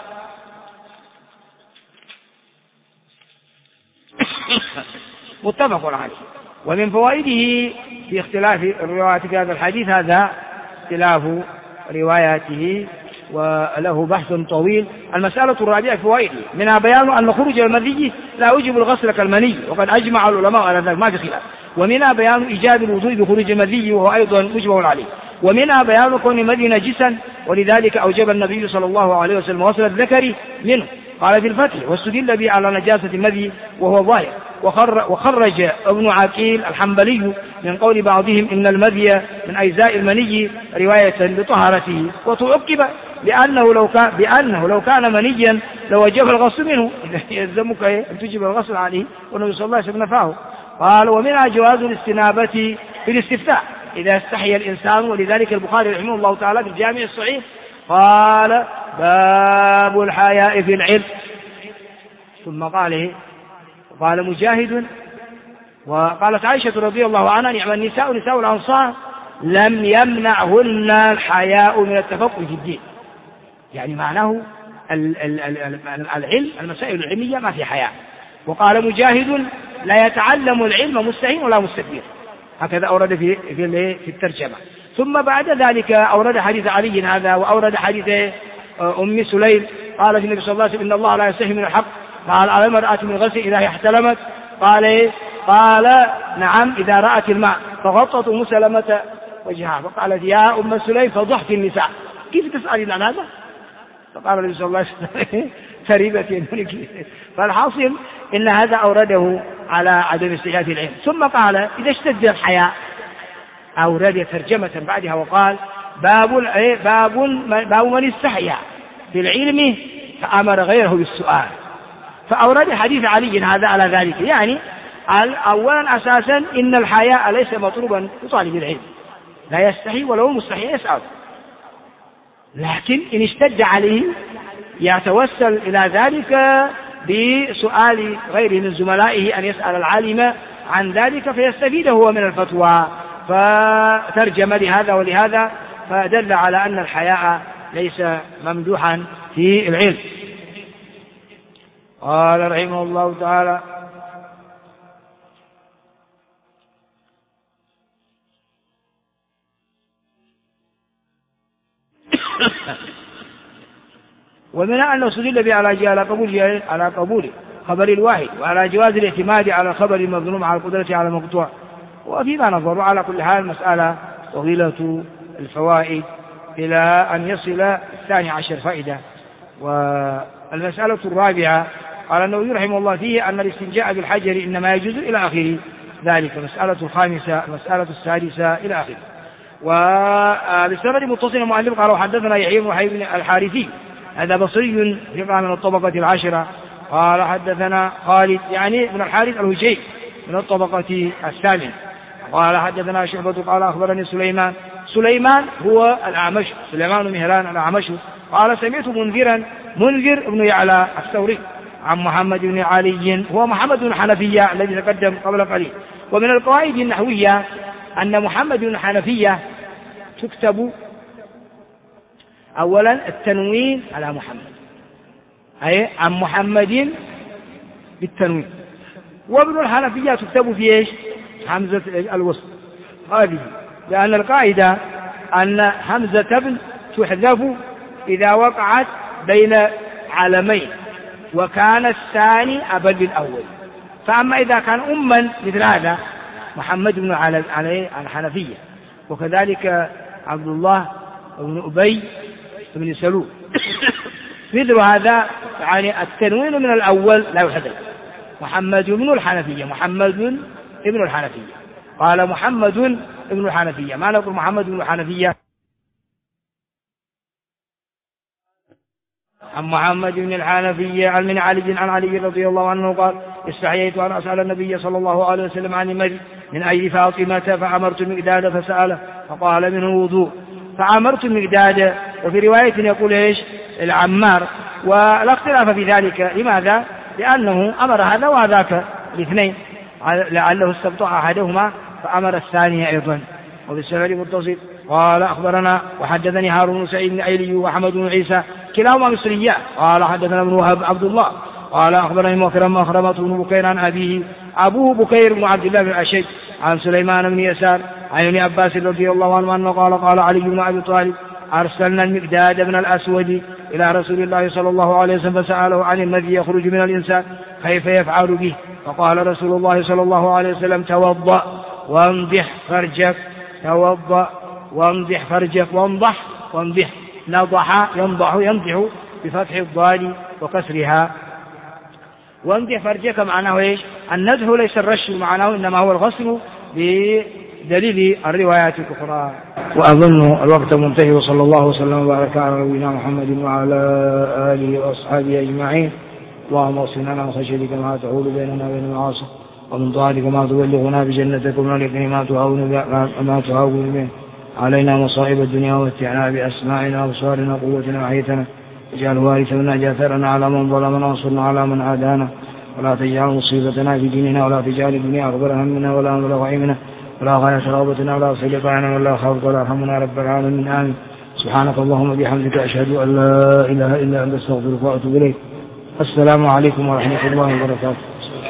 A: متفق عليه. ومن فوائده في اختلاف الروايات في هذا الحديث، هذا اختلاف رواياته وله بحث طويل. المسألة الرابعة فوائده، منها بيان أن خروج المذي لا يوجب الغسل كالمني، وقد أجمع العلماء على ذلك ما في خلاف. ومنها بيان إيجاب الوضوء بخروج المذي، وهو أيضا مجمع عليه. ومنها بيان كون المذي نجسا، ولذلك أوجب النبي صلى الله عليه وسلم غسل الذكر منه، قال في الفتح واستدل به على نجاسة المذي وهو ظاهر. وخرج ابن عقيل الحنبلي من قول بعضهم إن المذي من أجزاء المني رواية لطهارته، وتعقب بأنه لو كان منيا لوجب الغسل منه، إذا يلزمك أن تجب الغسل عليه، والنبي صلى الله عليه وسلم نفاه. قال ومنها جواز الاستنابة بالاستفتاء إذا استحي الإنسان، ولذلك البخاري رحمه الله تعالى في الجامع الصحيح قال باب الحياء في العلم، ثم قال مجاهد وقالت عائشة رضي الله عنها نعم النساء نساء الأنصار لم يمنعهن الحياء من التفقه في الدين، يعني معناه العلم، المسائل العلمية ما في حياء. وقال مجاهد لا يتعلم العلم مستهين ولا مستكبر، هكذا أورد في الترجمة. ثم بعد ذلك أورد حديث علي هذا، وأورد حديث أم سليم قال النبي صلى الله عليه وسلم إن الله لا يستحي من الحق، قال على المرأة من غسل إذا احتلمت، قال نعم إذا رأت الماء فغطت أم سلمة وجهها فقالت يا أم سليم فضحت النساء كيف تسألين عن هذا؟ فقال النبي صلى الله عليه وسلم تريبت يمينك. فالحاصل إن هذا أورده على عدم استحياء العلم. ثم قال إذا اشتد الحياء أورد ترجمة بعدها وقال باب من استحيا بالعلم فأمر غيره بالسؤال. فأورد حديث علي هذا على ذلك، يعني أولا أساسا إن الحياء ليس مطلوبا لطالب العلم، لا يستحي ولو مستحي يسأل، لكن إن اشتد عليه يتوسل إلى ذلك بسؤال غيره من زملائه أن يسأل العالم عن ذلك فيستفيد هو من الفتوى. فترجم لهذا ولهذا، فدل على أن الحياء ليس ممدوحا في العلم. قال رحمه الله تعالى ومن أنه استدل به على قبول خبر الواحد وعلى جواز الاعتماد على الخبر المظلوم على القدرة على المقطوع. وفيما نظر على كل حال مسألة طويلة الفوائد إلى أن يصل 12 فائدة. والمسألة الرابعة قال النووي رحمه الله فيه أن الاستنجاء بالحجر إنما يجوز إلى آخره ذلك. مسألة الخامسة، مسألة السادسة إلى آخره. وبالسند المتصل المؤلف قال وحدثنا يحيى بن وهيب الحارثي هذا بصري ثقة من الطبقة 10. قال حدثنا خالد يعني بن الحارث الهجيمي من الطبقة 8. قال حدثنا شعبة قال أخبرني سليمان هو الأعمش، سليمان مهران الأعمش. قال سمعت منذر بن يعلى الثوري عن محمد بن علي هو محمد بن حنفية الذي تقدم قبل قليل. ومن القواعد النحوية أن محمد بن حنفية تكتب أولا التنوين على محمد، أي عن محمد بالتنوين. وابن الحنفية تكتب في إيش؟ همزة الوسط هذه، لأن القاعدة أن همزة ابن تحذف إذا وقعت بين علمين وكان الثاني أبا للأول. فأما إذا كان أما مثل هذا محمد بن علي الحنفية، وكذلك عبد الله بن أبي بن سلول مثل هذا، يعني التنوين من الأول لا يحذف. محمد بن الحنفية، محمد ابن الحنفية، قال محمد ابن الحنفية، ما نقول محمد بن الحنفية. عن محمد بن الحنفية عن من علي عن علي رضي الله عنه قال استحييت أن أسأل النبي صلى الله عليه وسلم عن المرء من أجل فاطمة فأمرت المقداد فسأله فقال منه الوضوء فأمرت المقداد. وفي رواية يقول إيش العمار، ولا اختلاف في ذلك. لماذا؟ لأنه أمر هذا وذاك الاثنين، لعله استبطأ أحدهما فأمر الثاني أيضا. وبالسند المتصل قال أخبرنا وحدثني هارون بن سعيد الأيلي وحمد بن عيسى كلاهما مصريان. قال حدثنا ابن وهب عبد الله قال أخبرني مخرمة بن بكير عن أبيه أبوه بكير بن عبد الله بن الأشج عن سليمان بن يسار عن ابن عباس رضي الله عنه أنه قال علي بن أبي طالب أرسلنا المقداد بن الأسود إلى رسول الله صلى الله عليه وسلم فسأله عن الذي يخرج من الإنسان كيف يفعل به، فقال رسول الله صلى الله عليه وسلم توضأ وانضح فرجك، توضأ وانضح فرجك، وانضح نضح ينضح بفتح الضاد وكسرها. وانضح فرجك معناه ايش؟ النزح ليس الرش معناه، انما هو الغسل بدليل الروايات الأخرى. وأظن الوقت منتهي، وصلى الله وسلم وبارك على نبينا محمد وعلى آله وأصحابه أجمعين. اللهم اغفر لنا من خشيتك ما تحول بيننا وبين المعاصي، ومن طاعتك ما تبلغنا بجنتك، ومن اليقين ما تهون به علينا مصائب الدنيا، ومتعنا بأسماعنا وأبصارنا وقوتنا وحيتنا، اجعل وارث منا جاثرنا على من ظلمنا وانصرنا على من عادانا، ولا تجعل مصيبتنا في ديننا، ولا تجعل الدنيا أكبر همنا ولا مبلغ علمنا ولا غاية رغبتنا ولا سلط عنا ولا خوف ولا همنا رب العالمين. آمين. سبحانك اللهم وبحمدك أشهد أن لا إله إلا أنت أستغفرك وأتوب إليك. السلام عليكم ورحمة الله وبركاته.